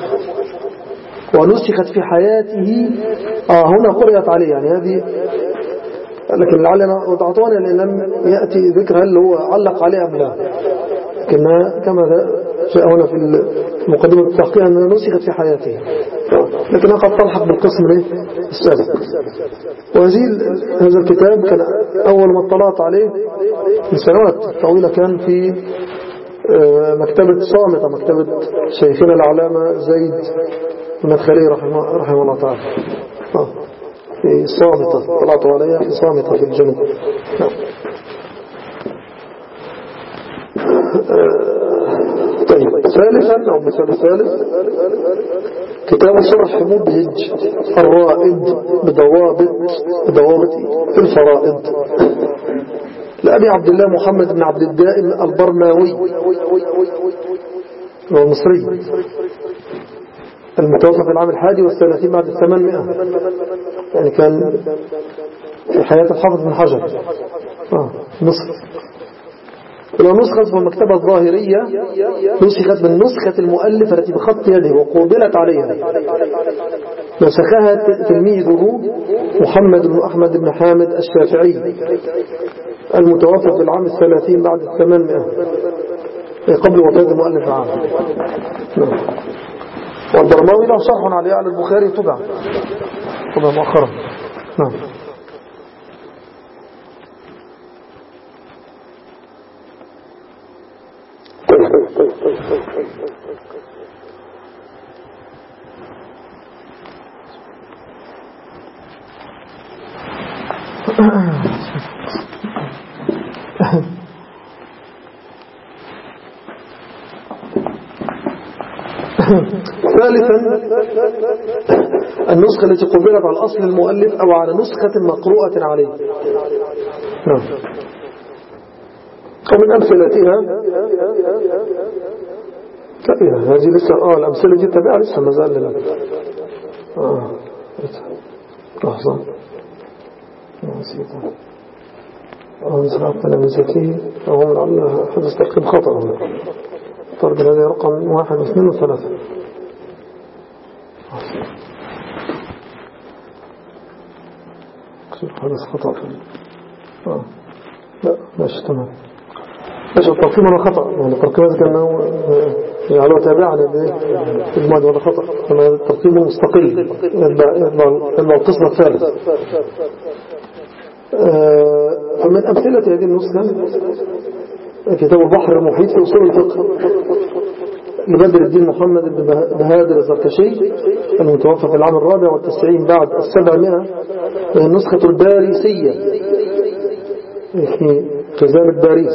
ونسخت في حياته. آه هنا قرأت عليه، يعني هذه لكن لعلنا وضعتونا لأن لم يأتي ذكر هل هو علق عليه أم لا، كما كما جاء هنا في المقدمة التحقيق أنها نسخت في حياته، لكنها قد تلحق بالقسم السابق. وهذه هذا الكتاب كان أول ما اطلعت عليه من سنوات طويلة كان في مكتبة صامتة، مكتبة شيخنا العلامة زيد المدخلي رحمه, رحمه الله تعالى، في صامتة، طلعت عليها في صامتة في الجنوب. طيب ثالثا أو مثال ثالث كتاب شرح مبهج الرائد بضوابط ضوابط في الفرائض لأبي عبد الله محمد بن عبد الدائم البرماوي، هو مصري، المتوفى في العام الحادي والثلاثين بعد الثمانمائة، يعني كان في حياة الحافظ بن حجر آه مصر. ولو نسخت في المكتبة الظاهرية نسخت من نسخة المؤلف التي بخط يده وقوبلت عليها، نسخها تلميذه محمد بن أحمد بن حامد الشافعي المتوفى في العام الثلاثين بعد الثمانمائة قبل وفاة المؤلف عام. والبرماوي له شرح عليه على البخاري طبع طبع مؤخرا. نعم. ثالثا النسخة التي قبلت على أصل المؤلف أو على نسخة مقروءة عليه. نعم. ومن أمثلتها لا هذه لسه آه الأمثلة دي تبعها لسه ما زال لنا آه لحظة نسيتها آه نسخة تلامذته وهم لعل حدث ترقيم خطأ هنا طرد هذا رقم واحد واثنين وثلاثة. حدث خطأ آه لا ماشي تمام ماشي. الترقيم هذا خطأ، يعني الترقيم هذا كأنه يعلوه تابعا بالماضي هذا خطأ، أما الترقيم مستقل يتبع القسم الثالث. فمن أمثلة هذه النسخة كتاب البحر المحيط في أصول الفقه لبدر الدين محمد بن بهادر الزركشي المتوفى في العام الرابع والتسعين بعد السبعمائة، وهي النسخة الباريسية في خزانة باريس،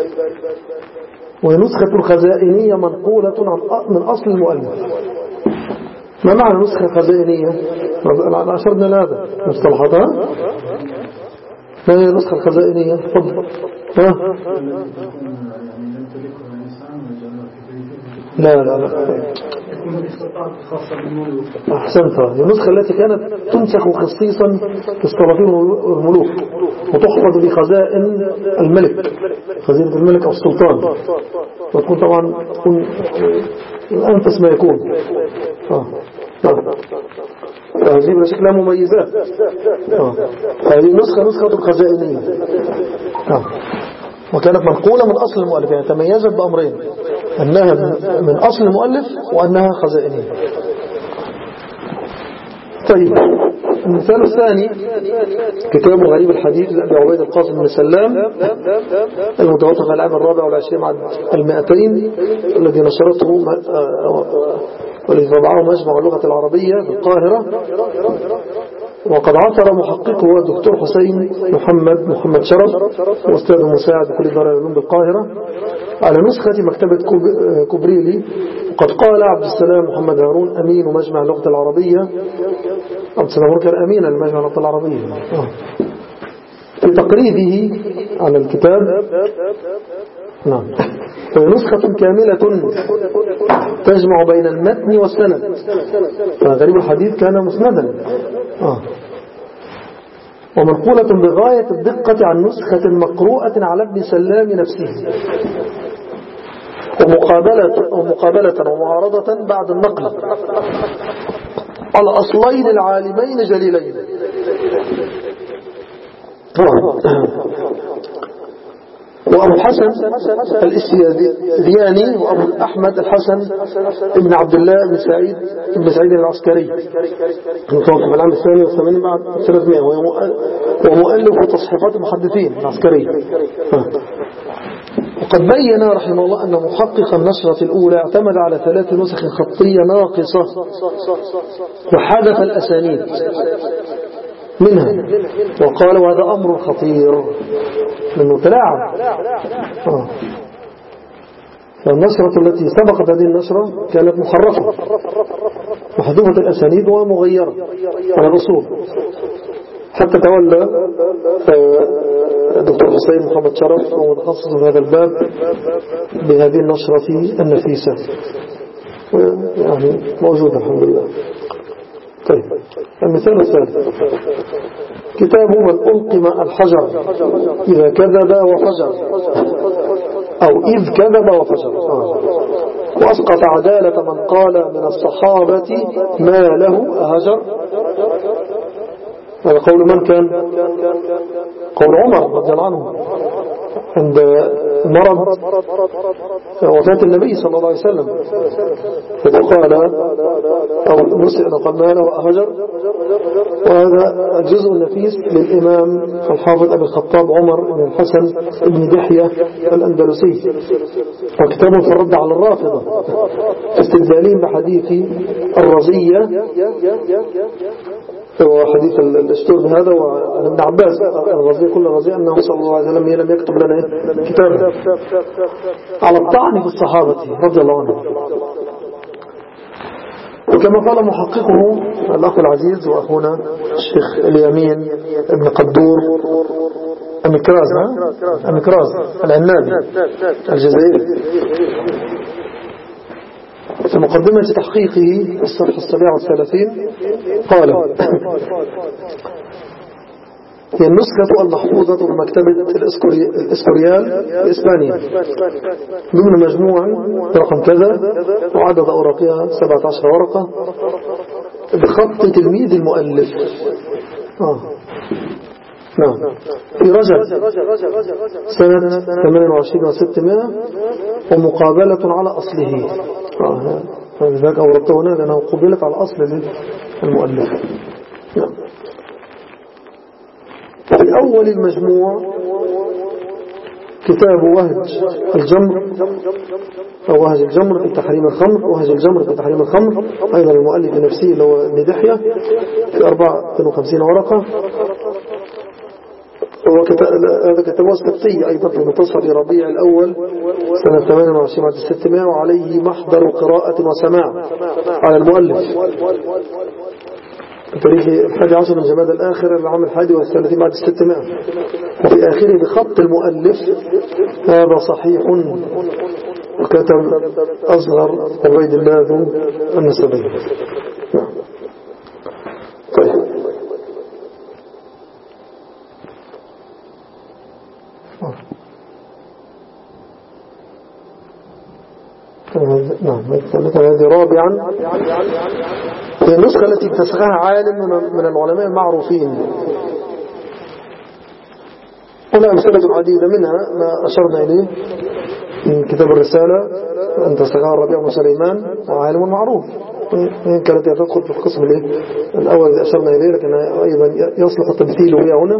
وهي نسخة الخزائنية منقولة من أصل المؤلف. ما معنى نسخة خزائنية؟ أشرنا لهذا مصطلحاتها. ما هي النسخة الخزائنية؟ تفضل. ها؟ لا لا لا أحسنت. هي النسخة التي كانت تنسخ خصيصا في السلاطين والملوك وتحفظ بخزائن الملك، خزينة الملك أو السلطان، وتكون طبعا تكون أنفس ما يكون. آه. آه. هذه بلا شك لها مميزات. آه. هذه النسخة نسخة الخزائنية آه. وكانت منقولة من أصل المؤلف، يعني تميزت بأمرين، أنها من أصل المؤلف وأنها خزائنية. طيب المثال الثاني كتاب غريب الحديث لأبي عبيد القاسم بن سلام المتوفى في العام الرابع والعشرين بعد المائتين، الذي نشرته والذي طبعه مجمع اللغة العربية بالقاهرة. وقد عثر محققه هو الدكتور حسين محمد محمد شرف وأستاذ مساعد بكلية دار العلوم بالقاهرة على نسخة مكتبة كوبريلي. وقد قال عبد السلام محمد هارون أمين مجمع اللغة العربية، عبد السلام هارون كان أمينا لمجمع اللغة العربية في تقريبه على الكتاب. نعم. نسخة كاملة تجمع بين المتن والسند، فغريب الحديث كان مسندا آه. ومنقولة بغاية الدقة عن نسخة مقروءة على ابن سلام نفسه، ومقابلة, ومقابلة ومعارضة بعد النقل على أصلين العالمين جليلين وأبو الحسن الإسيادياني وأبو أحمد الحسن ابن عبد الله بن سعيد بن سعيد العسكري المتوفى في العام الثاني والثمانين بعد ثلاثمائة، ومؤلف تصحيفات المحدثين العسكري. وقد بين رحمه الله أن محقق النشرة الأولى اعتمد على ثلاث نسخ خطية ناقصة وحدث الأسانيد منها، وقال وهذا أمر خطير لأنه تلاعب. آه. فالنشرة التي سبقت هذه النشرة كانت محرفة محذوفة الأسانيد ومغيرة على الأصول، حتى تولى الدكتور حسين محمد شرف وهو متخصص في هذا الباب بهذه النشرة النفيسة، يعني موجودة الحمد لله. طيب المثال الثالث كتاب من ألقم الحجر إذا كذب وفجر، أو إذ كذب وفجر، آه. وأسقط عدالة من قال من الصحابة ما له أهجر. هذا قول من كان؟ قول عمر رضي الله عنه عند مرض وفاة النبي صلى الله عليه وسلم، فقال أو نسئل قال ما له أهجر. وهذا الجزء النفيس للإمام الحافظ أبي الخطاب عمر بن الحسن بن دحية الأندلسي، وكتابه في الرد على الرافضة استدلالين بحديث الرزية وحديث الاشتور بهذا وعن ابن عباس الرزية كل الرزية أنه صلى الله عليه وسلم لم يكتب لنا كتابا على الطعن في الصحابة رضي الله عنهم. وكما قال محققه الأخ العزيز وأخونا الشيخ اليمين ابن قدور أمكراز أمكراز العنابي الجزائري في مقدمة تحقيقه الصفحة السابعة والثلاثين قال هي النسخة المحفوظة بمكتبة الإسكوريال الإسبانية ضمن مجموع رقم كذا وعدد أوراقها سبعة عشر ورقة بخط تلميذ المؤلف. آه. نعم في رجب سنة ثمانية وعشرين وستمائة ومقابلة على أصله. آه. لذلك أوردته هنا لأنه قبلت على أصل المؤلف. نعم. في أول المجموع كتاب وهج الجمر أو وهج الجمر في تحريم الخمر، وهج الجمر في تحريم الخمر أيضا المؤلف نفسه اللي هو ابن دحية في أربعة وخمسين ورقة. هذا كتابه السبتي أيضا في منتصف ربيع الأول سنة ثمانية وعشرين بعد ستمائة، وعليه محضر قراءة وسماع على المؤلف تاريخ الحادي عشر من جماد الآخر العام الحادي والثلاثين بعد الستمائة، وفي آخره بخط المؤلف هذا صحيح وكتب أصغر عبيد الله ذو النسبين. طيب نعم هذه رابعا هي النسخة التي اتسخها عالم من العلماء المعروفين. هنا أمثلة عديدة منها ما أشرنا إليه من كتاب الرسالة أن تسخها الربيع بن سليمان وعالم معروف، إن كانت تدخل في القسم الأول الذي أشرنا إليه، لكن أيضا يصلح التمثيل بها هنا.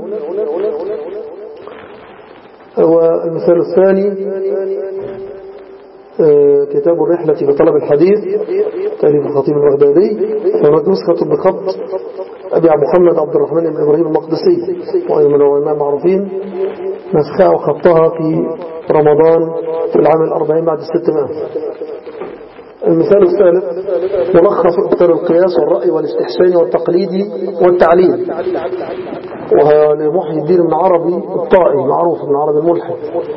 والمثال الثاني كتاب الرحلة بطلب الحديث تأليف الخطيب البغدادي، هناك نسخة بخط أبي محمد عبد الرحمن بن إبراهيم المقدسي وأيضا من العلماء المعروفين، نسخها وخطها في رمضان في العام الأربعين بعد الستمائة. المثال الثالث ملخص أبطال القياس والرأي والاستحسان والتقليد والتعليل، وهو لمحي الدين بن عربي الطائي معروف ابن عربي الملحد،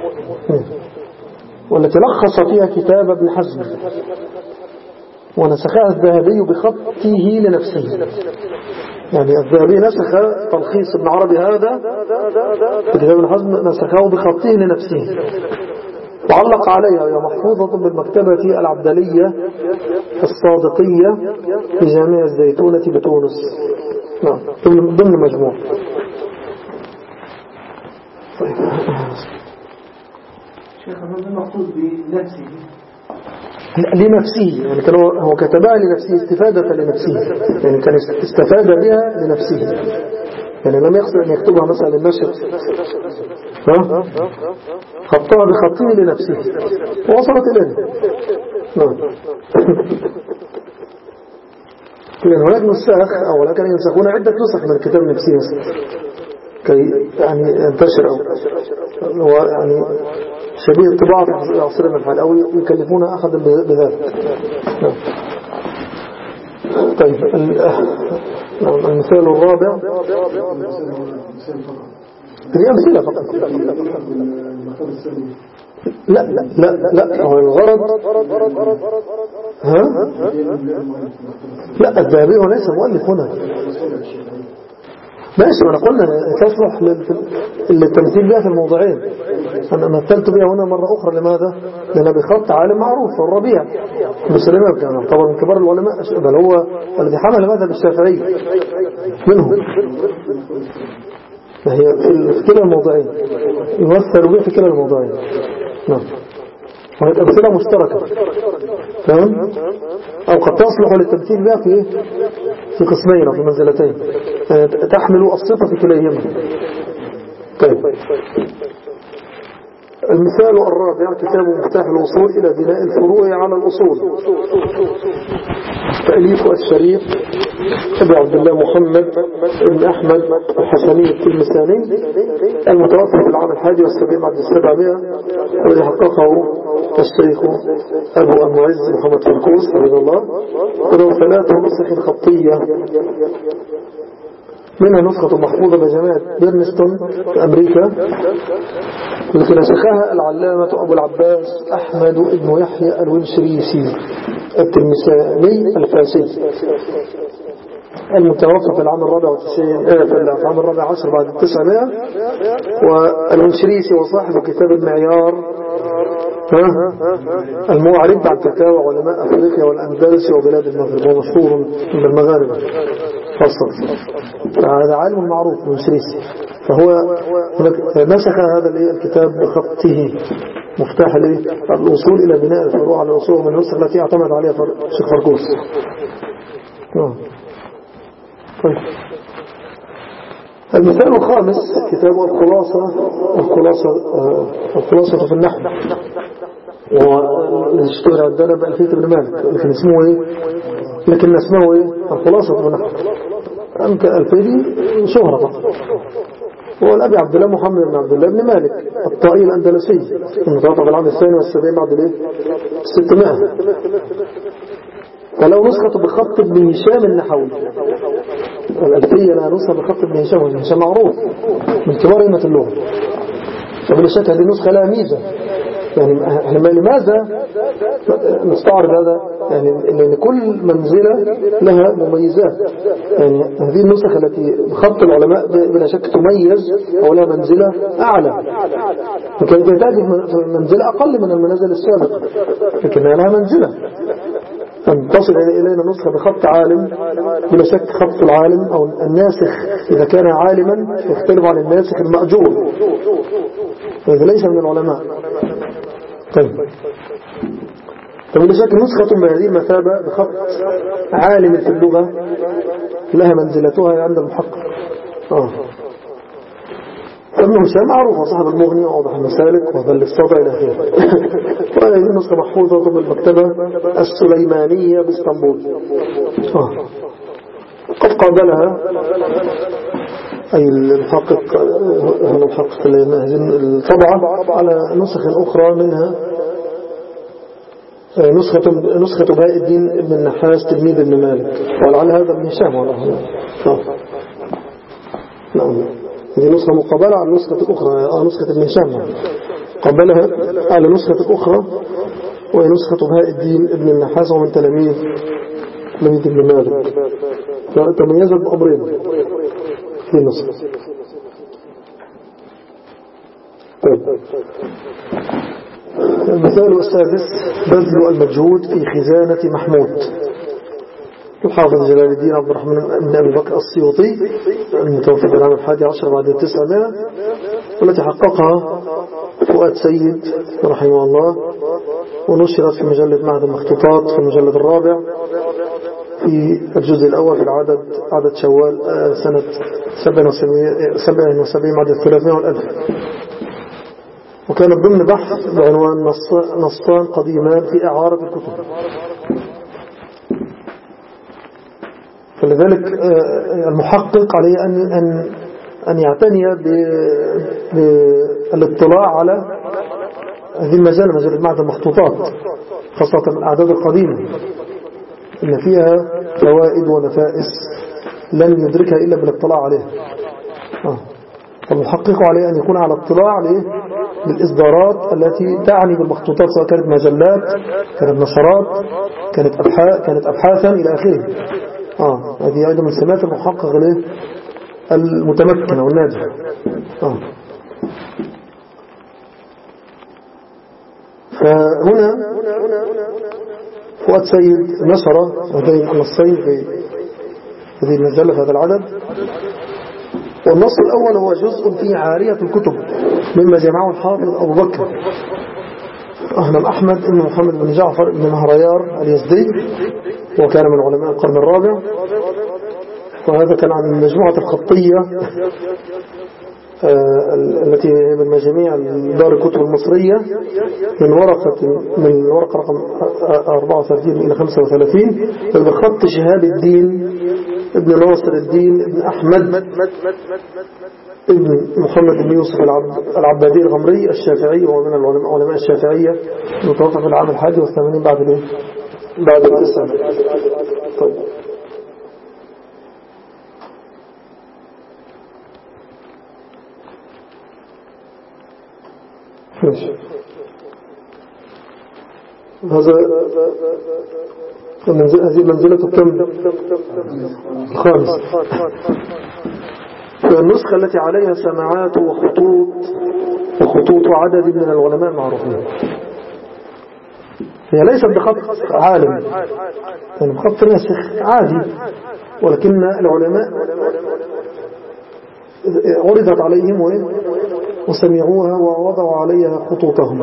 والتي لخص فيها كتاب ابن حزم ونسخها الذهبي بخطه لنفسه. يعني الذهبي نسخ تلخيص ابن عربي هذا كتاب ابن حزم نسخه بخطه لنفسه وعلق عليها، وهي محفوظة بالمكتبة العبدلية الصادقية بجامع الزيتونة بتونس. نعم ضمن مجموع. شيخ هذا المقصود بنفسه لنفسه، يعني كان هو كتبها لنفسه استفادة لنفسه، يعني كان استفاد بها لنفسه، يعني لم يقصد أن يكتبها مثلا للنشر، ها خطها بخطه لنفسه ووصلت إليه. نعم. لأن هناك نسخ أولا كانوا ينسخون عدة نسخ من الكتاب نفسه كي يعني ينتشر، أو هو يعني شبيه الطباعة في عصرنا الحال، أو يكلفون أحدا بذلك. نعم. طيب المثال الرابع هي أمثلة فقط. لا لا لا لا هو الغرض ها لا الذهبي هو ليس مؤلف هنا، ماشي. وانا قلنا تصلح للتمثيل بها في الموضعين. انا مثلت بها هنا مرة اخرى، لماذا؟ لأنها بخط عالم معروف، الربيع بن سليمان كان طبعا من كبار العلماء، بل هو الذي حمل مذهب الشافعي منهم، فهي في كلا الموضعين يمثل بها في كلا الموضعين. نعم. وهي أمثلة مشتركة، فهم؟ أو قد تصلح للتمثيل بها في في قسمين أو في منزلتين، يعني تحمل الصفة في كليهما. طيب المثال الرابع كتاب مفتاح الوصول إلى بناء الفروع على الأصول، تأليف الشريف أبي عبد الله محمد بن أحمد الحسني التلمساني، المتوفى في العام الحادي والسبعين بعد السبعمائة، والذي حققه الشيخ أبو المعز محمد فركوس رضي الله، وله ثلاثة نسخ خطية، منها نسخة محفوظة بجامعة بيرنستون في أمريكا، التي نسخها العلامة أبو العباس أحمد بن يحيى الونشريسي التلمساني الفاسي، المتوفى في العام الرابع والتسعين في العام الرابع عشر بعد التسعمائة، والونشريسي وصاحب كتاب المعيار المعرب عن فتاوى علماء أفريقيا والأندلس وبلاد المغرب، ومشهور من المغاربة خاصة. هذا عالم معروف الونشريسي، فهو نسخ هذا الكتاب بخطه مفتاح الوصول إلى بناء الفروع على الأصول، من النسخ التي اعتمد عليها الشيخ فركوس. طيب المثال الخامس كتاب الخلاصة، الخلاصة الخلاصة في النحو، واشتهر عندنا بألفية بن مالك، لكن اسمه ايه لكن اسمه ايه الخلاصة في النحو، أنك ألفية شهرة فقط. هو الأبي عبد الله محمد بن عبد الله بن مالك الطائي الأندلسي، المتوفى في العام الثاني والسبعين بعد الايه ستمائة، ولو نسخة بخط ابن هشام النحوي. الألفية لها نسخة بخط ابن هشام، وابن هشام معروف من كبار أئمة اللغة، فبلا شك هذه النسخة لها ميزة. يعني لماذا نستعرض هذا؟ يعني لأن كل منزلة لها مميزات، يعني هذه النسخة التي بخط العلماء بلا شك تميز أو لها منزلة أعلى، وكانت تأتي منزلة أقل من المنازل السابقة، لكنها لها منزلة. أن تصل إلينا نسخة بخط عالم، بلا شك خط العالم أو الناسخ إذا كان عالما يختلف عن الناسخ المأجور، وإذا ليس من العلماء. طيب طيب بلا شك نسخة بهذه المثابة بخط عالم في اللغة لها منزلتها عند المحقق. آه. ابن هشام معروف صاحب المغني وواضح المسالك وظل الصدع إلى آخره. وهذه النسخة محفوظة بالمكتبة السليمانية باسطنبول. آه. قد قابلها أي المحقق المحقق الطبعة على نسخ أخرى، منها نسخة نسخة بهاء الدين ابن النحاس تلميذ ابن مالك، ولعل هذا ابن هشام والله. نعم هذه نسخة مقابلة على نسخة الأخرى، آه نسخة ابن هشام قابلها على نسخة الأخرى، وهي نسخة بهاء الدين ابن النحاس ومن تلاميذ تلميذ ابن مالك، تميزت بأمرين في النسخة. طيب المثال السادس بذل المجهود في خزانة محمود، الحافظ جلال الدين عبد الرحمن بن أبي بكر السيوطي المتوفى في العام الحادي عشر بعد التسعمائة، والتي حققها فؤاد سيد رحمه الله، ونشرت في مجلة معهد المخطوطات في المجلد الرابع في الجزء الأول في العدد عدد شوال سنة سبع وسبعين بعد الثلاثمائة والألف. وكانت ضمن بحث بعنوان نصان قديمان في إعارة الكتب. فلذلك المحقق عليه أن أن أن يعتني بالاطلاع على هذه المجال، مجال معهد المخطوطات، خاصة الأعداد القديمة، إن فيها فوائد ونفائس لن يدركها إلا بالاطلاع عليها. آه. فالمحقق عليه أن يكون على اطلاع بالإصدارات التي تعني بالمخطوطات، سواء كانت مجلات، كانت نشرات، كانت أبحاث، كانت أبحاثا إلى آخره. آه. هذه أيضا من سمات المحقق له المتمكن أو الناجح. آه. فهنا فؤاد سيد نشر هذين النصين في هذه المجلة في هذا العدد. والنص الأول هو جزء في عارية الكتب مما جمعه الحافظ أبو بكر أهنم أحمد بن محمد بن جعفر بن مهريار اليزدي، وكان من علماء القرن الرابع. وهذا كان عن المجموعة الخطية آه التي هي من مجاميع دار الكتب المصرية، من ورقة من الورقة رقم أربعة وثلاثين إلى خمسة وثلاثين، بخط شهاب الدين ابن ناصر الدين ابن أحمد ابن محمد بن يوسف العبادي الغمري الشافعي، وهو من العلماء الشافعية، متوفى في العام الحادي والثمانين بعد الايه بعد التسعة. طيب ماشي. هذا هذه منزلة كم؟ الخامس. النسخة التي عليها سماعات وخطوط وخطوط عدد من العلماء المعروفين، هي ليست بخط عالم، يعني بخط ناسخ عادي، ولكن العلماء عرضت عليهم وسمعوها ووضعوا عليها خطوطهم،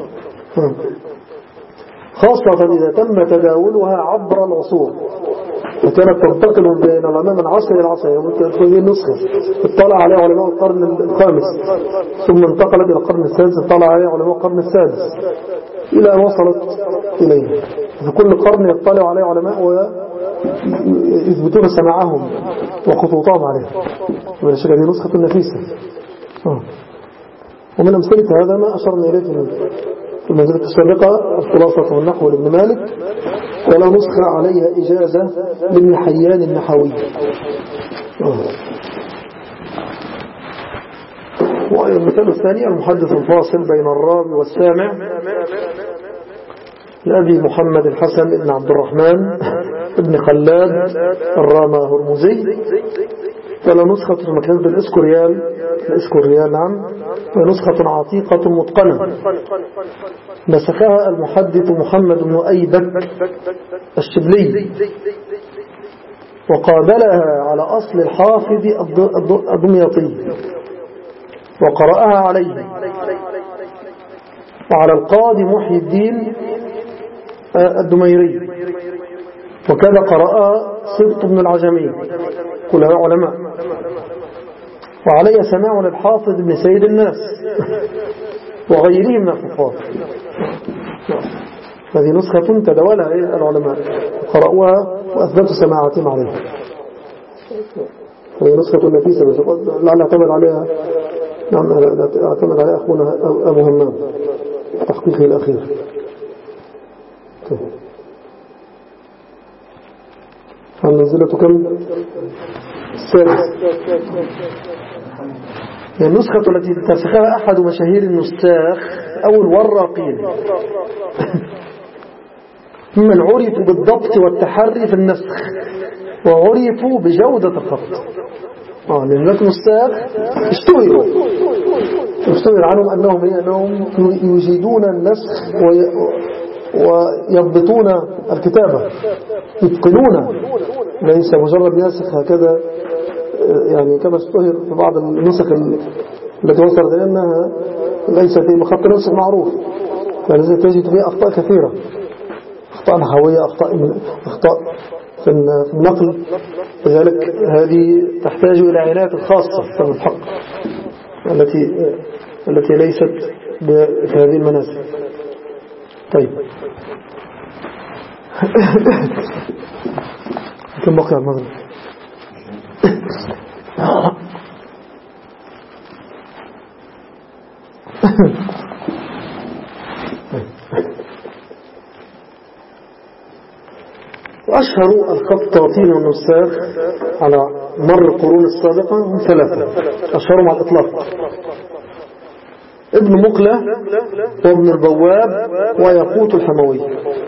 خاصة إذا تم تداولها عبر العصور، فكانت تنتقل بين العلماء من عصر إلى عصر. ممكن تكون هذه النسخة اطلع عليها علماء القرن الخامس، ثم انتقلت إلى القرن السادس، اطلع عليها علماء القرن السادس، إلى أن وصلت إليه. فكل قرن يطلع عليه علماء ويثبتون سماعهم وخطوطهم عليها. ولا شك هذه نسخة نفيسة. آه. ومن أمثلة هذا ما أشرنا إليه في المنزلة السابقة، الخلاصة والنحو لابن مالك، ولا نسخة عليها إجازة لابن حيان النحوي. آه. والمثال الثاني المحدث الفاصل بين الراوي والسامع لأبي محمد الحسن بن عبد الرحمن بن خلاد الرامة هرمزي، ولا نسخة مكتبة الإسكوريال الإسكوريال نعم، ونسخة عتيقة متقنة نسخها المحدث محمد بن أيبك الشبلي، وقابلها على أصل الحافظ الدمياطي وقرأها عليه، وعلى القاضي محي الدين الدميري، وكذا قرأها صبط بن العجمي، كلها علماء، وعليه سماع للحافظ بن سيد الناس وغيرهم من الحفاظ. هذه نسخة تداولها العلماء قرأوها وأثبتوا سماعاتهم عليها. هذه نسخة نفيسة، لعل اعتمد عليها نعم اعتمد عليها أخونا أبو همام تحقيقه الأخير. المنزلة كم؟ السادس. هي النسخة التي ترسخها أحد مشاهير النساخ أو الوراقين ممن عرفوا بالضبط والتحري في النسخ وعرفوا بجودة الخط. آه لأن لك نساخ اشتهروا اشتهر عنهم أنهم, أنهم يجيدون النسخ وي... ويضبطون الكتابة، يتقنون، ليس مجرد ناسخ هكذا يعني كما اشتهر في بعض النسخ التي وصلت إلى أنها ليست بخط نسخ معروف، فلذا تجد فيها أخطاء كثيرة، أخطاء نحوية، أخطاء أخطاء في النقل. لذلك هذه تحتاج إلى عناية خاصة في الحق التي التي ليست في هذه المناسك. طيب كم بقي على المغرب؟ وأشهر الخطاطين والنساخ على مر القرون السابقة هم ثلاثة، أشهرهم على الإطلاق: ابن مقلة وابن البواب وياقوت الحموي.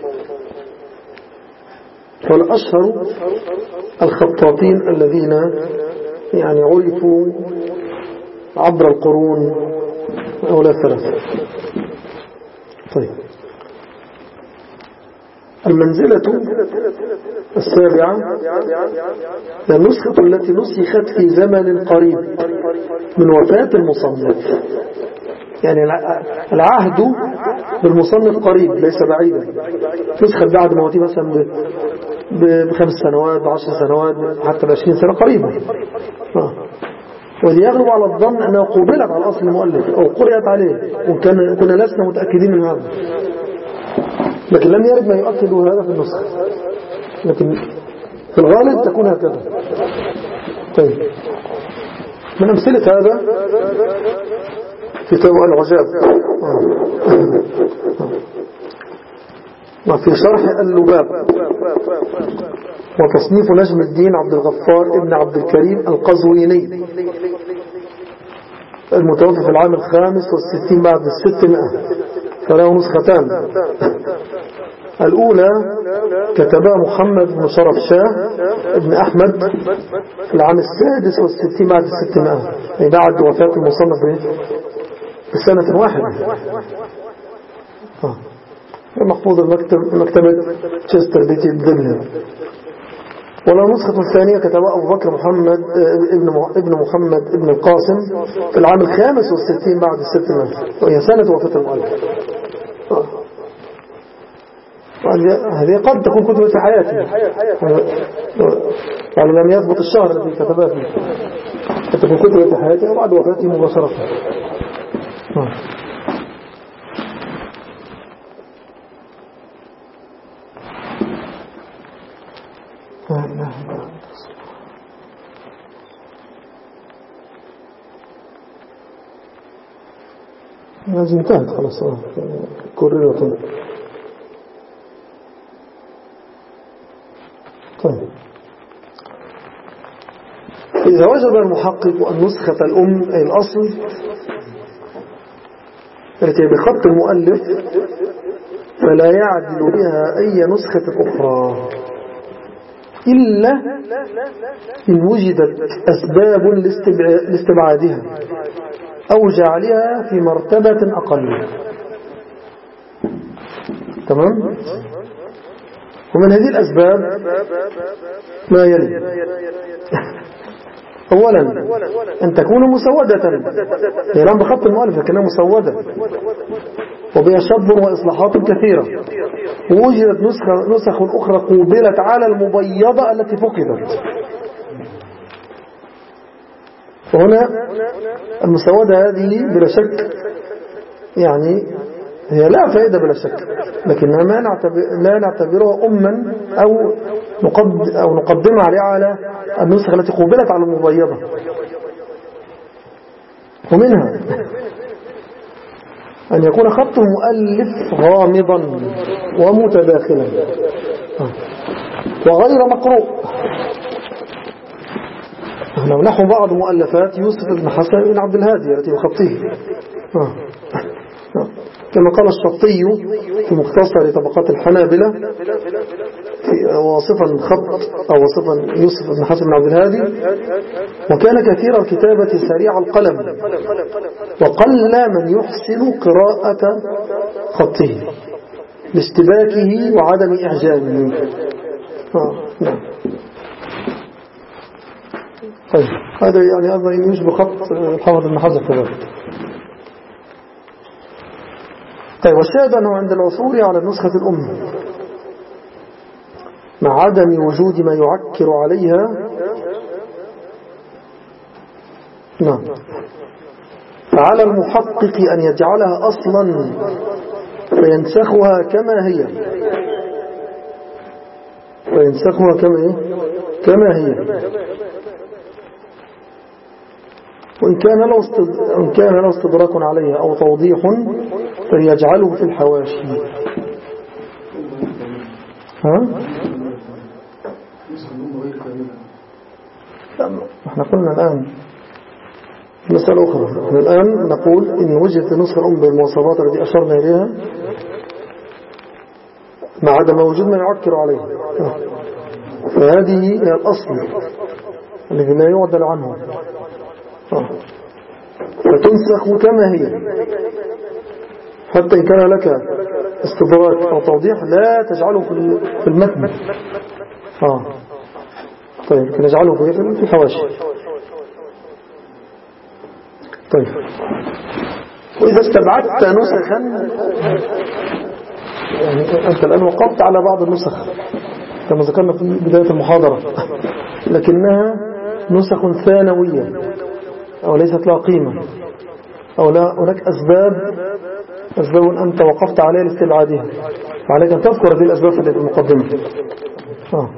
فالأشهر الخطاطين الذين يعني عرفوا عبر القرون هؤلاء الثلاثة. طيب المنزلة السابعة النسخة التي نسخت في زمن قريب من وفاة المصنف، يعني العهد بالمصنف قريب ليس بعيدا، نسخة بعد موته مثلا بخمس سنوات بعشر سنوات حتى بعشرين سنة قريبة، آه. وذي يغلب على الظن أنها قبلت على أصل المؤلف أو قرأت عليه، وكان كنا لسنا متأكدين من هذا، لكن لم يرد ما يؤكد هذا في النسخة، لكن في الغالب تكون هكذا. طيب من أمثلة هذا كتاب العجاب وفي شرح اللباب وتصنيف نجم الدين عبد الغفار ابن عبد الكريم القزويني المتوفى في العام الخامس والستين بعد الستمائة، فله نسختان. الأولى كتبها محمد بن شرف شاه ابن أحمد في العام السادس والستين بعد الستمائة، يعني بعد وفاة المصنف بسنة واحدة. آه. محفوظ المكتب مكتبة تشستر بيتي الدبلن. ولو نسخة الثانية كتبها أبو بكر محمد ابن محمد ابن القاسم في العام الخامس والستين بعد الستمائة، وهي سنة وفاة المؤلف. آه. هذه قد تكون كتبت في حياتي، يعني لم يثبت الشهر الذي كتبها فيه، قد تكون كتبت في حياتي وبعد وفاته مباشرة. آه. هذه انتهت خلاص، كررت. طيب إذا وجد المحقق النسخة الأم أي الأصل التي بخط المؤلف فلا يعدل بها أي نسخة أخرى إلا إن وجدت أسباب لاستبعادها أو جعلها في مرتبة أقل. تمام؟ ومن هذه الأسباب ما يلي: أولا أن تكون مسودة، هي لم بخط المؤلف لكنها مسودة وبها شطب وإصلاحات كثيرة، ووجدت نسخة نسخ أخرى قوبلت على المبيضة التي فقدت. وهنا المسودة هذه بلا شك يعني هي لا فائدة بلا شك، لكنها ما نعتبر لا نعتبرها أما أو نقد أو نقدمها عليها على النسخة التي قوبلت على المبيضة. ومنها أن يكون خط المؤلف غامضا ومتداخلا وغير مقروء، نحو بعض مؤلفات يوسف بن حسن بن عبد الهادي التي بخطه، كما قال الشطي في مختصر طبقات الحنابلة واصفا خط أو واصفا يوسف بن حسن بن عبد الهادي: وكان كثير الكتابة سريع القلم وقل من يحسن قراءة خطه لاشتباكه وعدم إعجابه. آه. نعم. طيب هذا يعني أيضا يشبه خط الحافظ بن حجر كذلك. طيب والشاهد أنه عند العثور على النسخة الأم مع عدم وجود ما يعكر عليها، نعم، فعلى المحقق أن يجعلها أصلا فينسخها كما هي فينسخها كما إيه؟ كما هي، وإن كان له إن كان له استدراك عليها أو توضيح فيجعله في الحواشي. ها؟ احنا قلنا الآن مسألة أخرى. احنا الآن نقول إن وجدت نسخة الأم بالمواصفات التي أشرنا إليها مع عدم وجود ما يعكر عليها، فهذه هي الأصل الذي لا يعدل عنه، فتنسخ كما هي حتى إن كان لك استدراك أو توضيح لا تجعله في المتن. آه. طيب نجعله في الحواشي. طيب وإذا استبعدت نسخا، يعني أنت الآن وقفت على بعض النسخ كما ذكرنا في بداية المحاضرة، لكنها نسخ ثانوية أو ليست لها قيمة أو لا هناك أسباب أسباب أنت وقفت عليها لاستبعادها، فعليك أن تذكر هذه الأسباب في المقدمة. آه.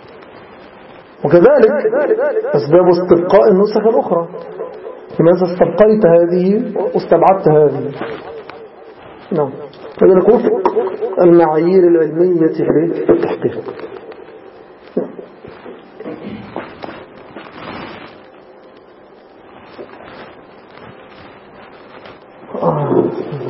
وكذلك أسباب استبقاء النسخ الأخرى، لماذا استبقيت هذه واستبعدت هذه. نعم، هذا نقول المعايير العلمية في التحقيق. آه.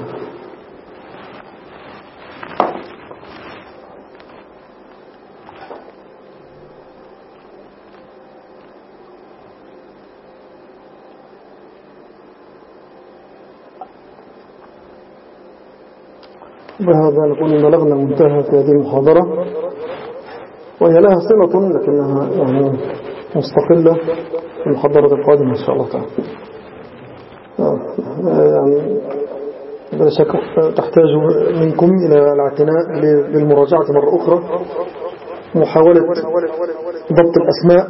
بهذا نقول إن بلغنا منتهى في هذه المحاضرة، وهي لها صلة لكنها يعني مستقلة في المحاضرة القادمة إن شاء الله تعالى. يعني بلا شك تحتاج منكم إلى الاعتناء بالمراجعة مرة أخرى، محاولة ضبط الأسماء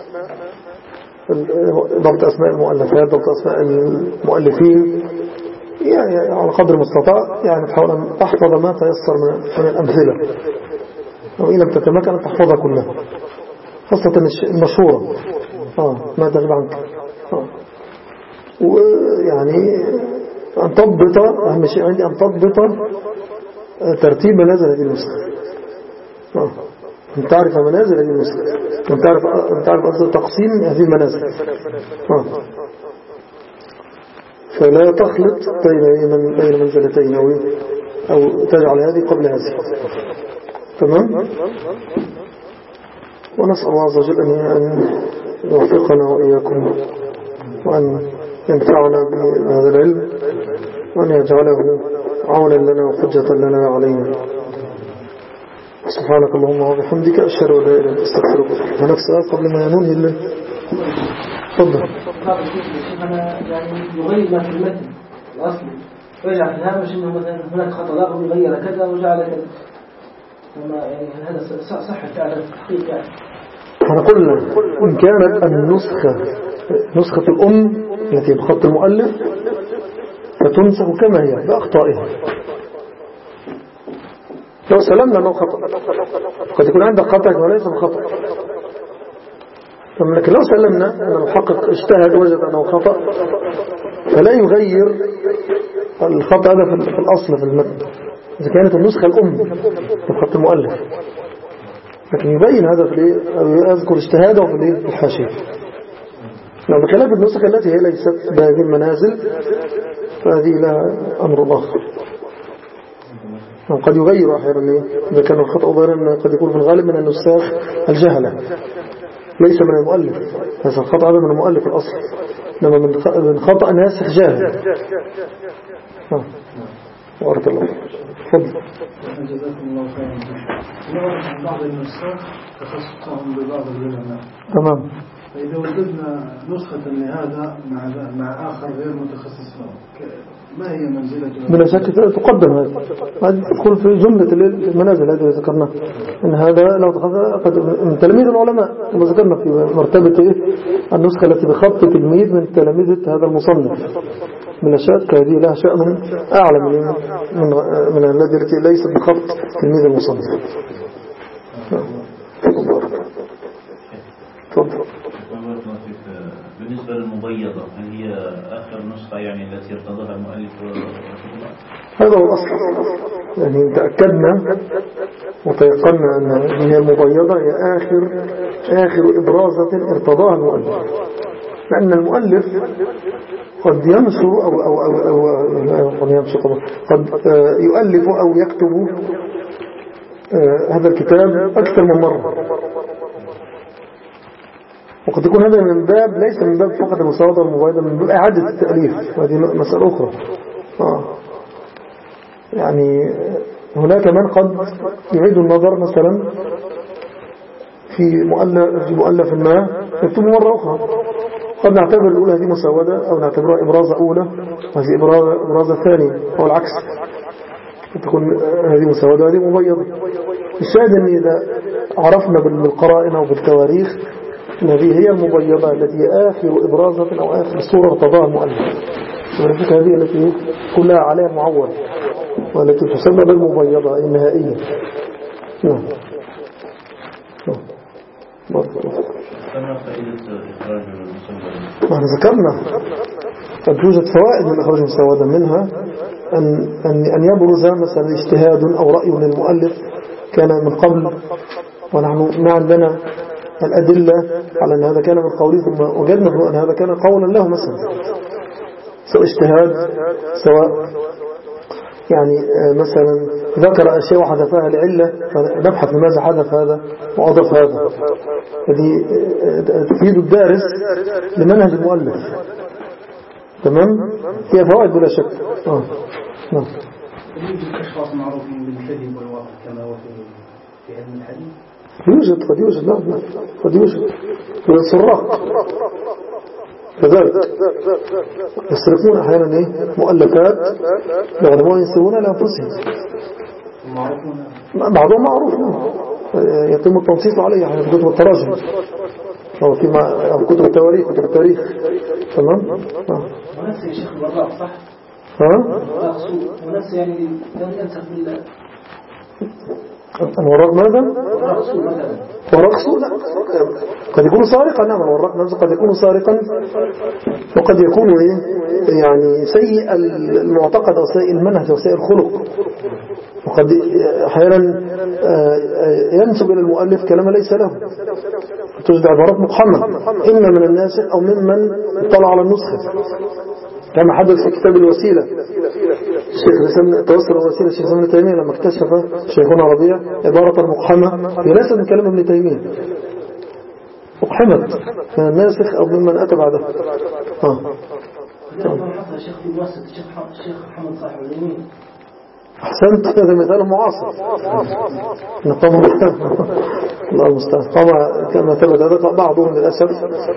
ضبط أسماء المؤلفات، ضبط أسماء المؤلفين، يعني على قدر المستطاع، يعني تحاول أن تحفظ ما تيسر من الأمثلة، أو إن لم تتمكن أن تحفظها كلها، خاصة المشهورة آه ما تغيب عنك. آه. ويعني أن تضبط، أهم شيء عندي أن تضبط ترتيب منازل هذه النسخة، آه. أن تعرف منازل هذه النسخة، أن تعرف أن تعرف تقسيم هذه المنازل، آه. فلا تخلط بين بين منزلتين أو أو تجعل هذه قبل هذه. تمام. ونسأل الله عز وجل أن يوفقنا وإياكم وأن ينفعنا بهذا العلم وأن يجعله عونا لنا وحجة لنا علينا. سبحانك اللهم وبحمدك أشهد أن لا إله إلا أنت أستغفرك. هناك سؤال قبل ما ننهي الليل؟ تفضل. يعني يغير ما في المتن الأصلي ويجعل في الهامش إنه مثلا هناك خطأ لغوي يغير كذا وجعل كذا، فما يعني هذا صح فعلا التحقيق يعني. احنا قلنا إن كانت النسخة نسخة الأم التي بخط المؤلف فتنسخ كما هي بأخطائها، لو سلمنا أنه خطأ قد يكون عندك خطأ وليس بخطأ، لكن لو سلمنا أن المحقق اجتهد وجد أنه خطأ فلا يغير الخطأ هذا في الأصل في المتن إذا كانت النسخة الأم بخط المؤلف، لكن يبين هذا في أو يذكر اجتهاده في الحاشية. لو بخلاف النسخ التي هي ليست بهذه المنازل فهذه لها أمر آخر، قد يغير أحيانا إذا كان الخطأ ظاهرا، قد يكون في الغالب من النساخ الجهلة ليس من المؤلف، هذا الخطأ هذا من المؤلف الأصل، إنما من خطأ ناسخ جاهل. ها بارك الله فيك. تفضل. جزاكم الله خيرا. بعض النساخ تخصصهم ببعض العلماء. تمام. فإذا وجدنا نسخة لهذا مع مع آخر غير متخصص له ما هي منزلته؟ بلا شك تقدم هذا هذه تدخل في جملة المنازل هذه اللي ذكرناها إن هذا لو قد من تلاميذ العلماء كما ذكرنا في مرتبة النسخة التي بخط تلميذ من تلاميذ هذا المصنف. بلا شك هذه لها شأن أعلى من من, من الذي التي ليست بخط تلميذ المصنف. تفضل. بالنسبة للمبيضة هل هي آخر نسخة يعني التي ارتضاها المؤلف؟ هذا هو الأصل، يعني تأكدنا وتيقنا أن هي المبيضة هي آخر آخر إبرازة ارتضاها المؤلف، لأن المؤلف قد ينشر أو أو أو أو قد ينشر قد يؤلف أو يكتب هذا الكتاب أكثر من مرة، وقد يكون هذا من باب ليس من باب فقط المساواة والمبايضة، من باب إعادة التأليف، وهذه مسألة أخرى. آه. يعني هناك من قد يعيد النظر مثلا في مؤلف, في مؤلف ما يكتبه مرة أخرى، قد نعتبر الأولى هذه مساودة أو نعتبرها إبرازة أولى وهذه إبرازة, إبرازة ثانية أو العكس، تكون هذه مساودة وهذه مبيضة. الشاهد أن إذا عرفنا بالقرائن أو بالتواريخ هذه هي المبيضة التي هي آخر إبرازة أو آخر صورة ارتضاها المؤلف، ولكن هذه التي كلها عليها معول والتي تسمى بالمبيضة النهائية. نعم. كما فائدة إخراج المسودة؟ نحن ذكرنا قد توجد فوائد من إخراج المسودة، منها أن, أن, أن يبرز مثلا اجتهاد أو رأي للمؤلف كان من قبل ونحن ما عندنا الأدلة على أن هذا كان من قوله، ثم وجدنا أن هذا كان قولا له مثلا، سواء اجتهاد سواء يعني مثلا ذكر أشياء وحذفها لعلة فنبحث لماذا حذف هذا وأضف هذا. هذه تفيد الدارس لمنهج المؤلف. تمام؟ فيها فوائد بلا شك. آه. نعم. يوجد أشخاص معروفين بالكذب والواقع كما هو في علم الحديث؟ يوجد قد يوجد نعم قد يوجد والسراق كذلك يسرقون أحيانا إيه مؤلفات يغلبون ينسرون لأنفسهم، بعضهم معروف يتم التنصيص عليه في كتب التراجم أو في أو كتب التواريخ كتب التاريخ. تمام. ونفس يا شيخ الوراق صح؟ ها؟ ونفس يعني لم ينسخ بالله الوراق ماذا؟ وراق سوء لا قد يكون سارقا. نعم الوراق نفسه قد يكون سارقا وقد يكون ايه يعني سيء المعتقد او سيء المنهج او سيء الخلق، وقد احيانا ينسب الى المؤلف كلام ليس له، توجد عبارات مقحمة اما من الناسخ او ممن اطلع على النسخة كما حدث في كتاب الوسيلة. الشيخ الإسلام توصل الوسيلة الشيخ ابن تيمية لما اكتشف شيخنا ربيع عبارة مقحمة هي ليست من كلام ابن تيمية، مقحمة من الناسخ أو ممن أتى بعده. آه. الشيخ في واسط الشيخ محمد صاحب اليمين. أحسنت، هذا مثال معاصر. نقام الله المستعان قام كما ثبت هذا بعضهم للأسف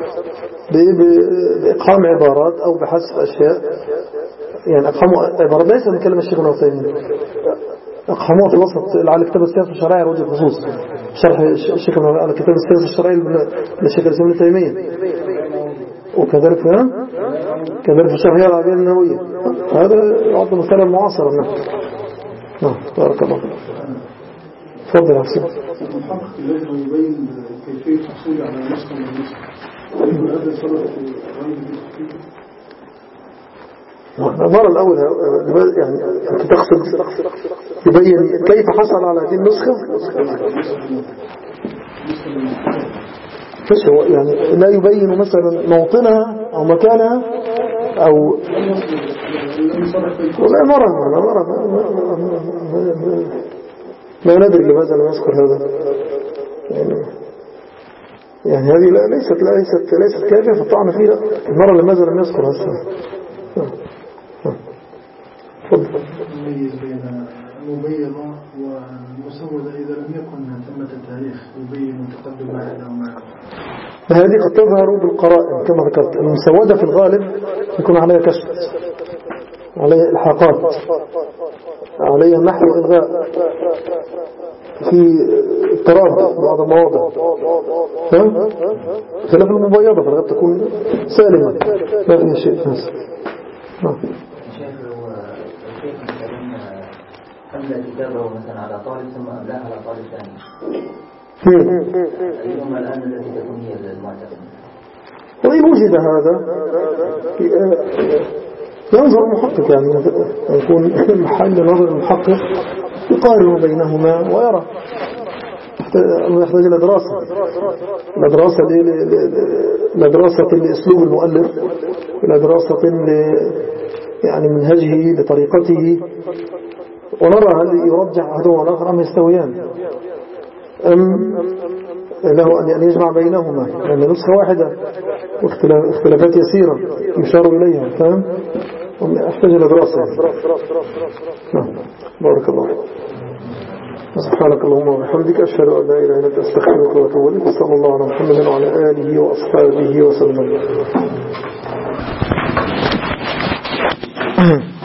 بإقحام عبارات أو بحذف أشياء، يعني أقحموا عبارات ليس من كلام الشيخ ابن تيمية، أقحموها في وسط على كتاب السياسة الشرعية على وجه الخصوص، شرح الشيخ على كتاب السياسة الشرعية للشيخ الإسلام ابن تيمية، وكذلك كذلك في الشرعية العربية النووية. هذا يعد مثالا معاصرا. نعم نعم بارك الله. تفضل يا حسين. المحقق لازم يبين كيفية الحصول على نسخة من النسخة، هذا سبب في المرة الأول يعني أنت تقصد يبين كيف حصل على هذه النسخة؟ مش هو يعني لا يبين مثلا موطنها أو مكانها أو لا مرة مرة مرة ما ندري لماذا لم يذكر هذا يعني, يعني هذه لا ليست لا ليست ليست كافية في الطعن فيها. المرة لماذا لم يذكر هذا؟ تفضل. نميز بين المبيضة والمسودة إذا لم يكن ثمة تاريخ يبين تقدم واحدة أو معها؟ هذه قد تظهر بالقرائن كما ذكرت. المسودة في الغالب يكون عليها كشف، عليها إلحاقات، عليها نحو إلغاء، في اضطراب بعض المواضع، خلاف المبيضة فالغالب تكون سالمة ما فيها شيء ناس. أملى كتابه مثلا على طالب ثم أملاها على طالب ثاني، أيهما الآن التي تكون هي المعتمد؟ وإن وجد هذا ينظر المحقق، يعني يكون محل نظر المحقق يقارن بينهما ويرى، يحتاج إلى دراسة إلى دراسة إلى دراسة لأسلوب المؤلف، إلى دراسة يعني منهجه لطريقته، ونرى هل يرجع أحدهما الآخر أم يستويان، أم له أن يجمع بينهما، لأن يعني نسخة واحدة واختلافات يسيرة يشار إليها، فهم؟ أحتاج إلى دراسة. نعم. بارك الله. سبحانك اللهم وبحمدك أشهد أن لا إله إلا أنت أستغفرك وأتوب إليك. صلى الله على محمد وعلى آله وأصحابه وسلم.